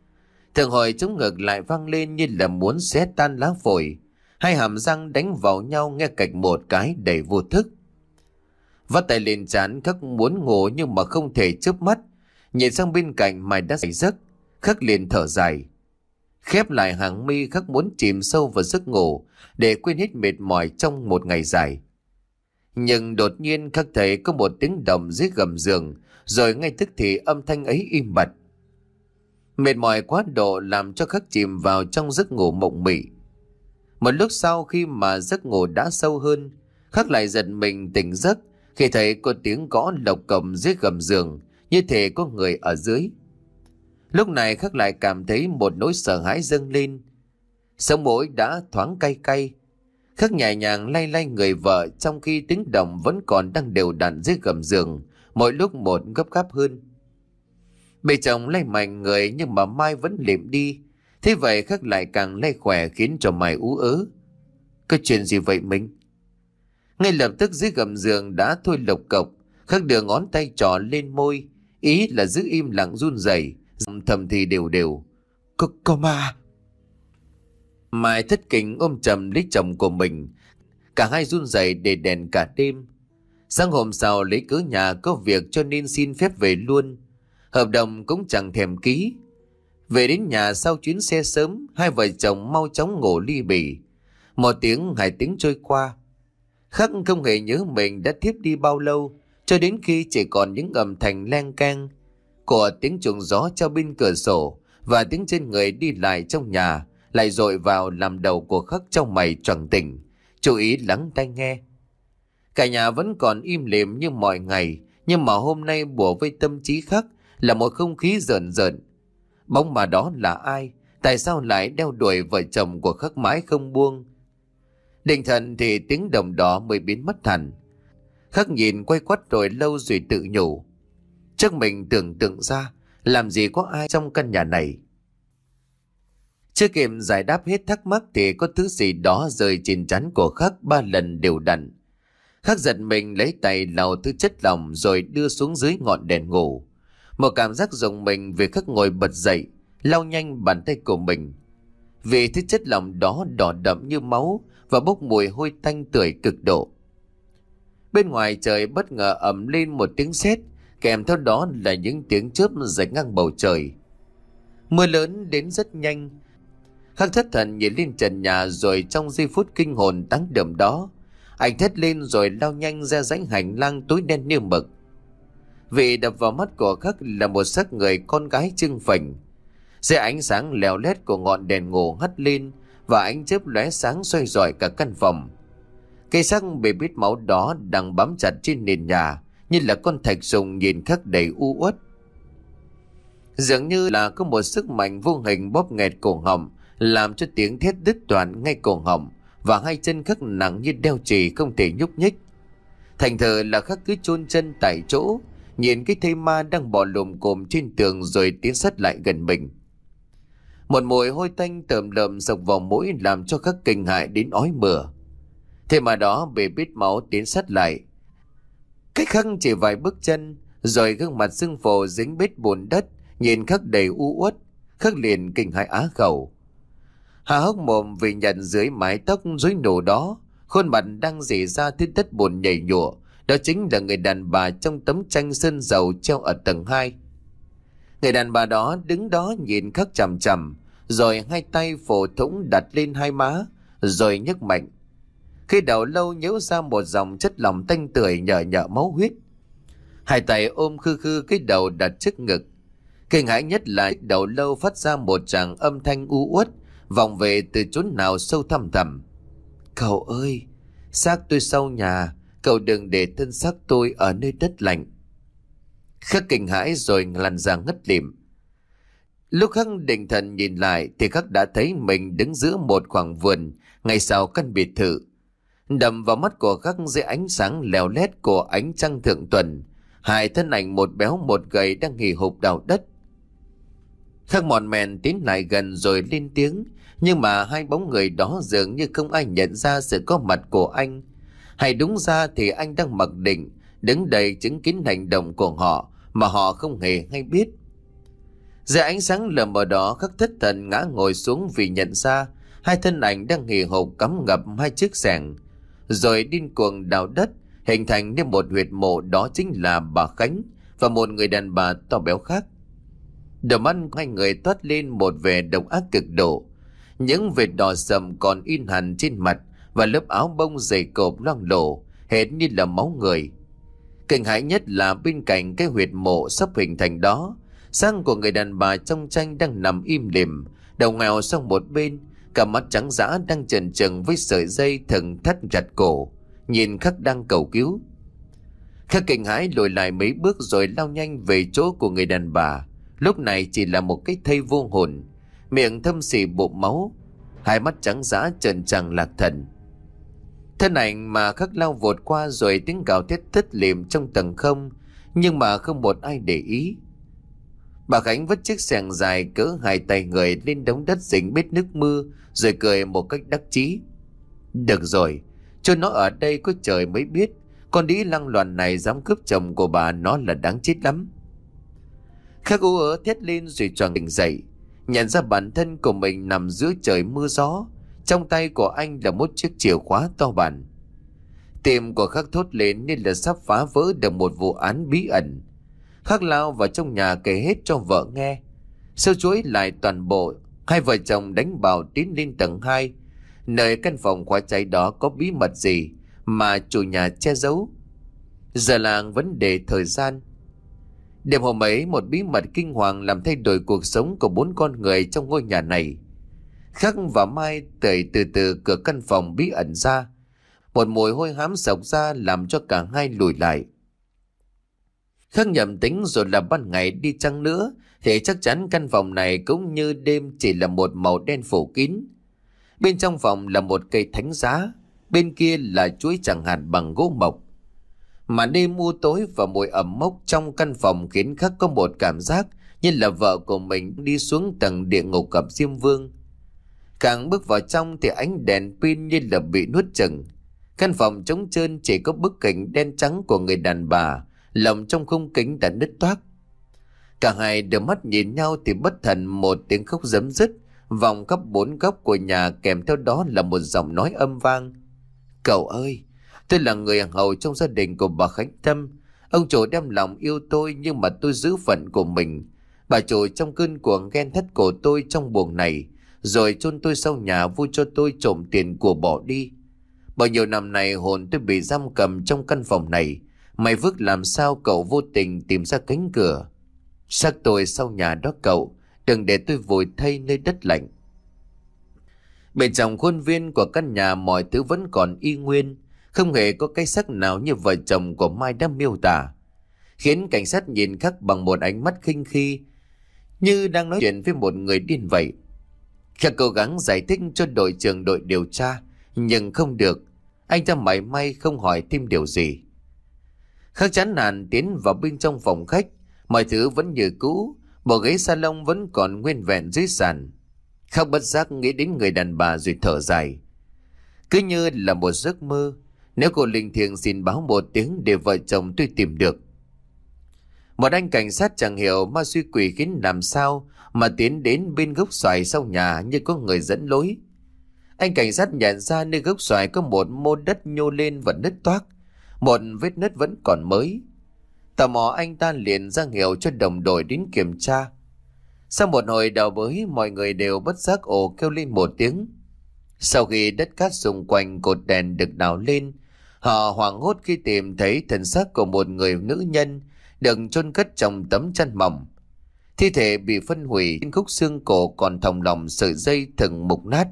Thường hồi chống ngực lại vang lên như là muốn xé tan lá phổi. Hai hàm răng đánh vào nhau nghe cạch một cái đầy vô thức. Vắt tay lên trán, Khắc muốn ngủ nhưng mà không thể chớp mắt. Nhìn sang bên cạnh Mai đã dậy giấc. Khắc liền thở dài. Khép lại hàng mi, Khắc muốn chìm sâu vào giấc ngủ để quên hết mệt mỏi trong một ngày dài. Nhưng đột nhiên Khắc thấy có một tiếng động dưới gầm giường, rồi ngay tức thì âm thanh ấy im bặt. Mệt mỏi quá độ làm cho Khắc chìm vào trong giấc ngủ mộng mị. Một lúc sau khi mà giấc ngủ đã sâu hơn, Khắc lại giật mình tỉnh giấc khi thấy có tiếng gõ lộc cộc dưới gầm giường, như thể có người ở dưới. Lúc này Khắc lại cảm thấy một nỗi sợ hãi dâng lên. Sống mũi đã thoáng cay cay. Khắc nhẹ nhàng lay lay người vợ trong khi tiếng động vẫn còn đang đều đặn dưới gầm giường, mỗi lúc một gấp gáp hơn. Bị chồng lay mạnh người nhưng mà Mai vẫn liệm đi. Thế vậy Khắc lại càng lay khỏe khiến cho Mai ú ớ. Cái chuyện gì vậy mình? Ngay lập tức dưới gầm giường đã thôi lộc cộc. Khắc đưa ngón tay trỏ lên môi, ý là giữ im lặng run rẩy, thầm thì đều đều. Có, có ma. Mai thất kinh ôm chầm lấy chồng của mình. Cả hai run rẩy để đèn cả đêm. Sáng hôm sau lấy cớ nhà có việc cho nên xin phép về luôn. Hợp đồng cũng chẳng thèm ký. Về đến nhà sau chuyến xe sớm, hai vợ chồng mau chóng ngủ ly bì. Một tiếng hai tiếng trôi qua. Khắc không hề nhớ mình đã thiếp đi bao lâu, cho đến khi chỉ còn những âm thanh len keng của tiếng chuông gió treo bên cửa sổ và tiếng chân người đi lại trong nhà lại dội vào làm đầu của Khắc trong mày choàng tỉnh, chú ý lắng tai nghe. Cả nhà vẫn còn im lìm như mọi ngày, nhưng mà hôm nay bủa vây tâm trí Khắc là một không khí rợn rợn. Bóng mà đó là ai? Tại sao lại đeo đuổi vợ chồng của Khắc mãi không buông? Định thần thì tiếng động đó mới biến mất hẳn. Khắc nhìn quay quắt rồi lâu rồi tự nhủ. Chắc mình tưởng tượng ra, làm gì có ai trong căn nhà này. Chưa kịp giải đáp hết thắc mắc thì có thứ gì đó rơi trên trán của Khắc ba lần đều đặn. Khắc giật mình lấy tay lau thứ chất lỏng rồi đưa xuống dưới ngọn đèn ngủ. Một cảm giác rùng mình vì Khắc ngồi bật dậy, lau nhanh bàn tay của mình. Vì thứ chất lỏng đó đỏ đậm như máu và bốc mùi hôi tanh tưởi cực độ. Bên ngoài trời bất ngờ ầm lên một tiếng sét, kèm theo đó là những tiếng chớp rạch ngang bầu trời. Mưa lớn đến rất nhanh. Khắc thất thần nhìn lên trần nhà rồi trong giây phút kinh hồn táng đượm đó, anh thét lên rồi lao nhanh ra dãy hành lang tối đen như mực. Vì đập vào mắt của Khắc là một xác người con gái trưng phình. Dưới ánh sáng leo lét của ngọn đèn ngủ hắt lên và ánh chớp lóe sáng soi rọi cả căn phòng. Cây xác bị bít máu đó đang bám chặt trên nền nhà như là con thạch sùng nhìn Khắc đầy u uất. Dường như là có một sức mạnh vô hình bóp nghẹt cổ họng, làm cho tiếng thét đứt đoạn ngay cổ họng và hai chân Khắc nặng như đeo chì không thể nhúc nhích. Thành thử là Khắc cứ chôn chân tại chỗ, nhìn cái thây ma đang bò lồm cồm trên tường rồi tiến sát lại gần mình. Một mùi hôi tanh tởm lợm sộc vào mũi làm cho Khắc kinh hại đến ói mửa. Thế mà đó bị bít máu tiến sát lại. Cách Khắc chỉ vài bước chân, rồi gương mặt sưng phù dính bết bùn đất, nhìn Khắc đầy u uất. Khắc liền kinh hãi á khẩu. Há hốc mồm vì nhận dưới mái tóc rối nổ đó, khuôn mặt đang rỉ ra thứ đất bùn nhảy nhụa. Đó chính là người đàn bà trong tấm tranh sơn dầu treo ở tầng hai. Người đàn bà đó đứng đó nhìn Khắc chằm chằm, rồi hai tay phổ thủng đặt lên hai má, rồi nhấc mạnh. Khi đầu lâu nhớ ra một dòng chất lỏng tanh tưởi nhợ nhợ máu huyết. Hai tay ôm khư khư cái đầu đặt trước ngực. Kinh hãi nhất là đầu lâu phát ra một tràng âm thanh u uất, vọng về từ chốn nào sâu thẳm thẳm. Cậu ơi, xác tôi sau nhà, cậu đừng để thân xác tôi ở nơi đất lạnh. Khắc kinh hãi rồi lăn ra ngất lịm. Lúc Khắc định thần nhìn lại thì Khắc đã thấy mình đứng giữa một khoảng vườn ngay sau căn biệt thự. Đầm vào mắt của Khắc dưới ánh sáng leo lét của ánh trăng thượng tuần, hai thân ảnh một béo một gầy đang hì hục đào đất. Khắc mòn mèn tiến lại gần rồi lên tiếng, nhưng mà hai bóng người đó dường như không ai nhận ra sự có mặt của anh. Hay đúng ra thì anh đang mặc định, đứng đầy chứng kiến hành động của họ mà họ không hề hay biết. Dưới ánh sáng lờ mờ đó, Khắc thất thần ngã ngồi xuống vì nhận ra hai thân ảnh đang hì hục cắm ngập hai chiếc xẻng, rồi điên cuồng đào đất hình thành nên một huyệt mộ. Đó chính là bà Khánh và một người đàn bà to béo khác. Đôi mắt hai người toát lên một vẻ độc ác cực độ. Những vệt đỏ sầm còn in hẳn trên mặt, và lớp áo bông dày cộp loang lổ hệt như là máu người. Kinh hãi nhất là bên cạnh cái huyệt mộ sắp hình thành đó, xác của người đàn bà trong tranh đang nằm im lìm, đầu ngèo sang một bên, cả mắt trắng dã đang chần chừng với sợi dây thừng thắt chặt cổ, nhìn Khắc đang cầu cứu. Khắc kinh hãi lùi lại mấy bước rồi lao nhanh về chỗ của người đàn bà. Lúc này chỉ là một cái thây vô hồn, miệng thâm xì bụng máu, hai mắt trắng dã trần trằng lạc thần. Thân ảnh mà Khắc lao vụt qua rồi tiếng gào thét thất liềm trong tầng không, nhưng mà không một ai để ý. Bà Khánh vứt chiếc xẻng dài cỡ hai tay người lên đống đất dính bết nước mưa, rồi cười một cách đắc chí. Được rồi, chôn nó ở đây có trời mới biết, con đĩ lăng loàn này dám cướp chồng của bà, nó là đáng chết lắm. Khắc ú ớ thét lên rồi choàng tỉnh dậy, nhận ra bản thân của mình nằm giữa trời mưa gió. Trong tay của anh là một chiếc chìa khóa to bản. Tim của Khắc thốt lên nên là sắp phá vỡ được một vụ án bí ẩn. Khắc lao vào trong nhà kể hết cho vợ nghe, sâu chuỗi lại toàn bộ. Hai vợ chồng đánh bạo tiến lên tầng hai, nơi căn phòng khóa cháy đó có bí mật gì mà chủ nhà che giấu. Giờ là vấn đề thời gian. Đêm hôm ấy, một bí mật kinh hoàng làm thay đổi cuộc sống của bốn con người trong ngôi nhà này. Khắc và Mai đẩy từ từ cửa căn phòng bí ẩn ra. Một mùi hôi hám xộc ra làm cho cả hai lùi lại. Khắc nhầm tính rồi là ban ngày đi chăng nữa thì chắc chắn căn phòng này cũng như đêm chỉ là một màu đen phủ kín. Bên trong phòng là một cây thánh giá, bên kia là chuỗi chẳng hạn bằng gỗ mộc. Mà đêm u tối và mùi ẩm mốc trong căn phòng khiến Khắc có một cảm giác như là vợ của mình đi xuống tầng địa ngục gặp Diêm Vương. Càng bước vào trong thì ánh đèn pin như là bị nuốt chửng. Căn phòng trống trơn, chỉ có bức cảnh đen trắng của người đàn bà lồng trong khung kính đã nứt toác. Cả hai đưa mắt nhìn nhau thì bất thần một tiếng khóc rấm rứt vòng khắp bốn góc của nhà, kèm theo đó là một giọng nói âm vang. Cậu ơi, tôi là người hầu trong gia đình của bà Khánh Tâm. Ông chủ đem lòng yêu tôi, nhưng mà tôi giữ phận của mình. Bà chủ trong cơn cuồng ghen thắt cổ tôi trong buồng này, rồi chôn tôi sau nhà, vui cho tôi trộm tiền của bỏ đi. Bao nhiêu năm này hồn tôi bị giam cầm trong căn phòng này. Mày vước làm sao cậu vô tình tìm ra cánh cửa. Xác tôi sau nhà đó cậu, đừng để tôi vùi thây nơi đất lạnh. Bên trong khuôn viên của căn nhà mọi thứ vẫn còn y nguyên, không hề có cái xác nào như vợ chồng của Mai đã miêu tả, khiến cảnh sát nhìn Khắc bằng một ánh mắt khinh khi, như đang nói chuyện với một người điên vậy. Khắc cố gắng giải thích cho đội trưởng đội điều tra, nhưng không được. Anh ta mảy may không hỏi thêm điều gì. Khắc chán nản tiến vào bên trong phòng khách. Mọi thứ vẫn như cũ, bộ ghế salon vẫn còn nguyên vẹn dưới sàn. Khắc bất giác nghĩ đến người đàn bà rồi thở dài. Cứ như là một giấc mơ. Nếu cô linh thiêng xin báo một tiếng để vợ chồng tôi tìm được. Một anh cảnh sát chẳng hiểu ma suy quỷ khiến làm sao mà tiến đến bên gốc xoài sau nhà như có người dẫn lối. Anh cảnh sát nhận ra nơi gốc xoài có một mô đất nhô lên và nứt toác, một vết nứt vẫn còn mới. Tò mò anh ta liền ra hiệu cho đồng đội đến kiểm tra. Sau một hồi đào bới, mọi người đều bất giác ồ kêu lên một tiếng. Sau khi đất cát xung quanh cột đèn được đào lên, họ hoảng hốt khi tìm thấy thân xác của một người nữ nhân được chôn cất trong tấm chăn mỏng. Thi thể bị phân hủy, trên khúc xương cổ còn thòng lọng sợi dây thừng mục nát.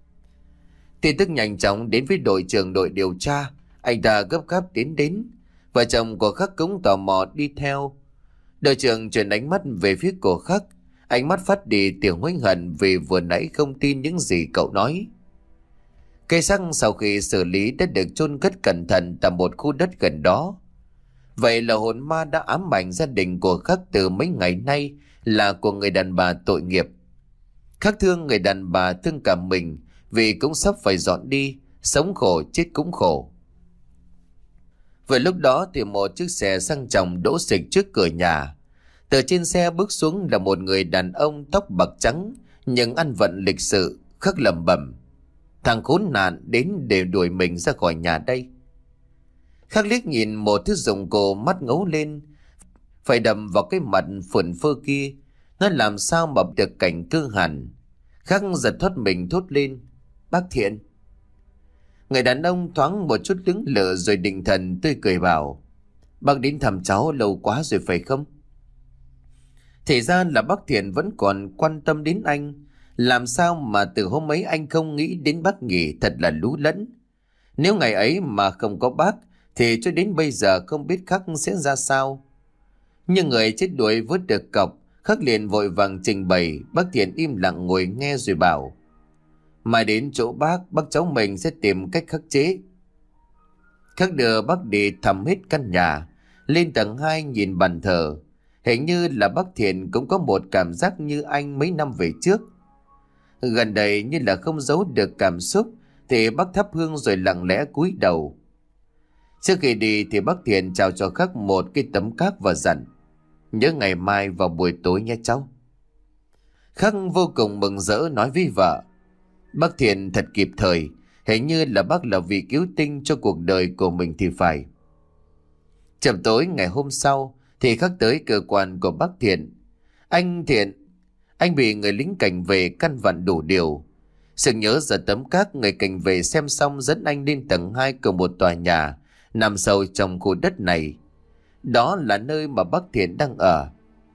Tin tức nhanh chóng đến với đội trưởng đội điều tra. Anh ta gấp gáp tiến đến. Vợ chồng của Khắc cũng tò mò đi theo. Đội trưởng chuyển ánh mắt về phía của Khắc, ánh mắt phát đi tiếng hối hận vì vừa nãy không tin những gì cậu nói. Cây xác sau khi xử lý đã được chôn cất cẩn thận tại một khu đất gần đó. Vậy là hồn ma đã ám ảnh gia đình của Khắc từ mấy ngày nay là của người đàn bà tội nghiệp. Khắc thương người đàn bà, thương cả mình, vì cũng sắp phải dọn đi, sống khổ chết cũng khổ. Vừa lúc đó thì một chiếc xe sang trọng đỗ xịch trước cửa nhà. Từ trên xe bước xuống là một người đàn ông tóc bạc trắng nhưng ăn vận lịch sự, Khắc lẩm bẩm: thằng khốn nạn đến để đuổi mình ra khỏi nhà đây. Khắc liếc nhìn một thứ dụng cụ, mắt ngấu lên, phải đầm vào cái mặt phườn phơ kia, nó làm sao mà được cảnh cư hẳn. Khắc giật thoát mình thốt lên: bác Thiện. Người đàn ông thoáng một chút lưỡng lự rồi định thần tươi cười bảo: bác đến thăm cháu lâu quá rồi phải không? Thì ra là bác Thiện vẫn còn quan tâm đến anh. Làm sao mà từ hôm ấy anh không nghĩ đến bác nhỉ, thật là lú lẫn. Nếu ngày ấy mà không có bác thì cho đến bây giờ không biết Khắc sẽ ra sao. Nhưng người chết đuối vớt được cọc, Khắc liền vội vàng trình bày. Bác Thiện im lặng ngồi nghe rồi bảo: mai đến chỗ bác, bác cháu mình sẽ tìm cách khắc chế. Khắc đưa bác đi thăm hết căn nhà, lên tầng hai nhìn bàn thờ. Hình như là bác Thiện cũng có một cảm giác như anh mấy năm về trước. Gần đây như là không giấu được cảm xúc thì bác thắp hương rồi lặng lẽ cúi đầu. Trước khi đi thì bác Thiện chào cho Khắc một cái tấm cát và dặn: nhớ ngày mai vào buổi tối nhé cháu. Khắc vô cùng mừng rỡ nói với vợ: bác Thiện thật kịp thời, hình như là bác là vị cứu tinh cho cuộc đời của mình thì phải. Chậm tối ngày hôm sau thì Khắc tới cơ quan của bác Thiện. Anh Thiện, anh bị người lính cảnh vệ căn vặn đủ điều. Sự nhớ giờ tấm cát, người cảnh vệ xem xong dẫn anh lên tầng hai của một tòa nhà nằm sâu trong khu đất này. Đó là nơi mà bác Thiện đang ở.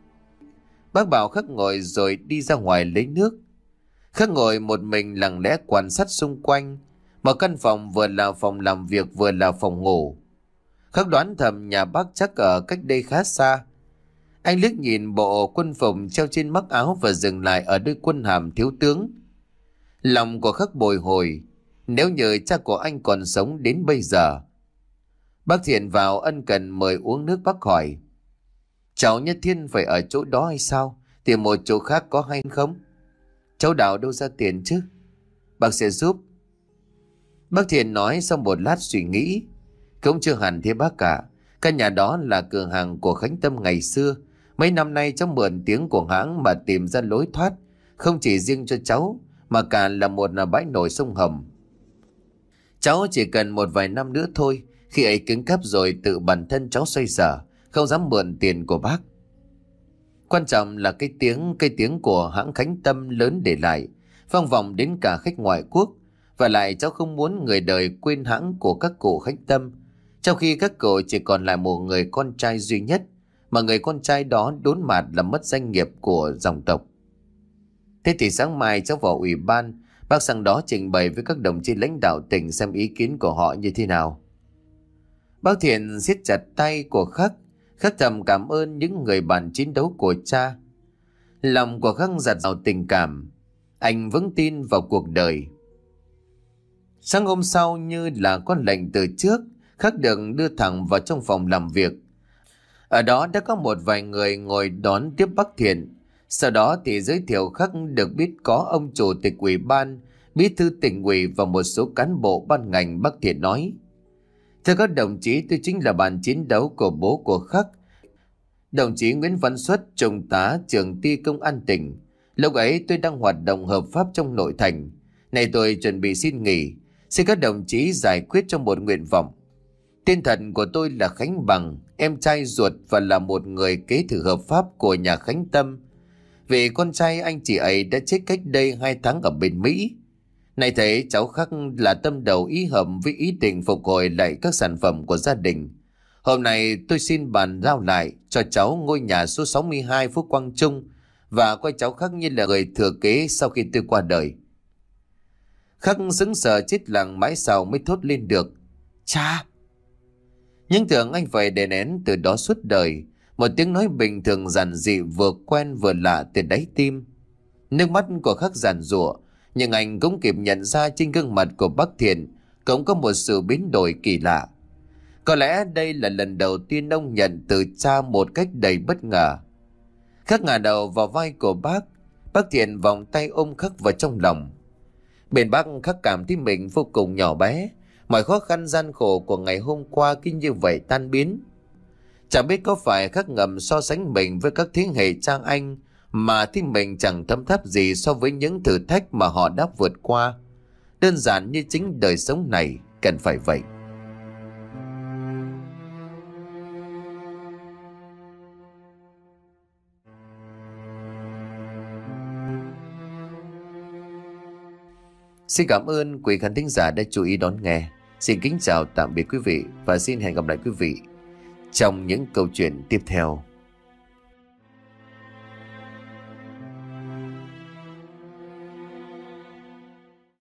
Bác bảo Khắc ngồi rồi đi ra ngoài lấy nước. Khắc ngồi một mình lặng lẽ quan sát xung quanh. Một căn phòng vừa là phòng làm việc vừa là phòng ngủ. Khắc đoán thầm nhà bác chắc ở cách đây khá xa. Anh liếc nhìn bộ quân phục treo trên mắc áo và dừng lại ở đôi quân hàm thiếu tướng. Lòng của Khắc bồi hồi. Nếu như cha của anh còn sống đến bây giờ. Bác Thiện vào ân cần mời uống nước. Bác hỏi: cháu nhất thiết phải ở chỗ đó hay sao? Tìm một chỗ khác có hay không? Cháu đào đâu ra tiền chứ? Bác sẽ giúp. Bác Thiện nói sau một lát suy nghĩ: cũng chưa hẳn thế bác cả. Căn nhà đó là cửa hàng của Khánh Tâm ngày xưa. Mấy năm nay cháu mượn tiếng của hãng mà tìm ra lối thoát, không chỉ riêng cho cháu mà cả là một là bãi nổi sông Hồng. Cháu chỉ cần một vài năm nữa thôi, khi ấy cứng cáp rồi tự bản thân cháu xoay sở, không dám mượn tiền của bác. Quan trọng là cái tiếng cái tiếng của hãng Khánh Tâm lớn để lại, vang vọng đến cả khách ngoại quốc. Và lại cháu không muốn người đời quên hãng của các cụ Khánh Tâm, trong khi các cụ chỉ còn lại một người con trai duy nhất, mà người con trai đó đốn mạt làm mất danh nghiệp của dòng tộc. Thế thì sáng mai cháu vào ủy ban, bác sang đó trình bày với các đồng chí lãnh đạo tỉnh xem ý kiến của họ như thế nào. Bác Thiện siết chặt tay của Khắc. Khắc thầm cảm ơn những người bạn chiến đấu của cha. Lòng của Khắc dạt dào tình cảm. Anh vững tin vào cuộc đời. Sáng hôm sau như là có lệnh từ trước, Khắc được đưa thẳng vào trong phòng làm việc. Ở đó đã có một vài người ngồi đón tiếp bác Thiện. Sau đó thì giới thiệu Khắc được biết có ông chủ tịch ủy ban, bí thư tỉnh ủy và một số cán bộ ban ngành. Bác Thiện nói: thưa các đồng chí, tôi chính là bạn chiến đấu của bố của Khắc, đồng chí Nguyễn Văn Xuất, trung tá trưởng ty công an tỉnh. Lúc ấy tôi đang hoạt động hợp pháp trong nội thành. Này tôi chuẩn bị xin nghỉ, xin các đồng chí giải quyết cho một nguyện vọng. Tên thật của tôi là Khánh Bằng, em trai ruột và là một người kế thừa hợp pháp của nhà Khánh Tâm. Vì con trai anh chị ấy đã chết cách đây hai tháng ở bên Mỹ. Này thấy cháu Khắc là tâm đầu ý hợp với ý định phục hồi lại các sản phẩm của gia đình. Hôm nay tôi xin bàn giao lại cho cháu ngôi nhà số sáu mươi hai phố Quang Trung và coi cháu Khắc như là người thừa kế sau khi tôi qua đời. Khắc sững sờ chết lặng mãi sau mới thốt lên được: cha! Nhưng tưởng anh phải đè nén từ đó suốt đời. Một tiếng nói bình thường giản dị vừa quen vừa lạ từ đáy tim. Nước mắt của Khắc giàn giụa, nhưng anh cũng kịp nhận ra trên gương mặt của bác Thiện cũng có một sự biến đổi kỳ lạ. Có lẽ đây là lần đầu tiên ông nhận từ cha một cách đầy bất ngờ. Khắc ngả đầu vào vai của bác. Bác Thiện vòng tay ôm Khắc vào trong lòng. Bên bác, Khắc cảm thấy mình vô cùng nhỏ bé. Mọi khó khăn gian khổ của ngày hôm qua cứ như vậy tan biến. Chẳng biết có phải khắc ngầm so sánh mình với các thế hệ cha anh mà thì mình chẳng thấm tháp gì so với những thử thách mà họ đã vượt qua. Đơn giản như chính đời sống này cần phải vậy. Xin cảm ơn quý khán thính giả đã chú ý đón nghe. Xin kính chào tạm biệt quý vị và xin hẹn gặp lại quý vị trong những câu chuyện tiếp theo.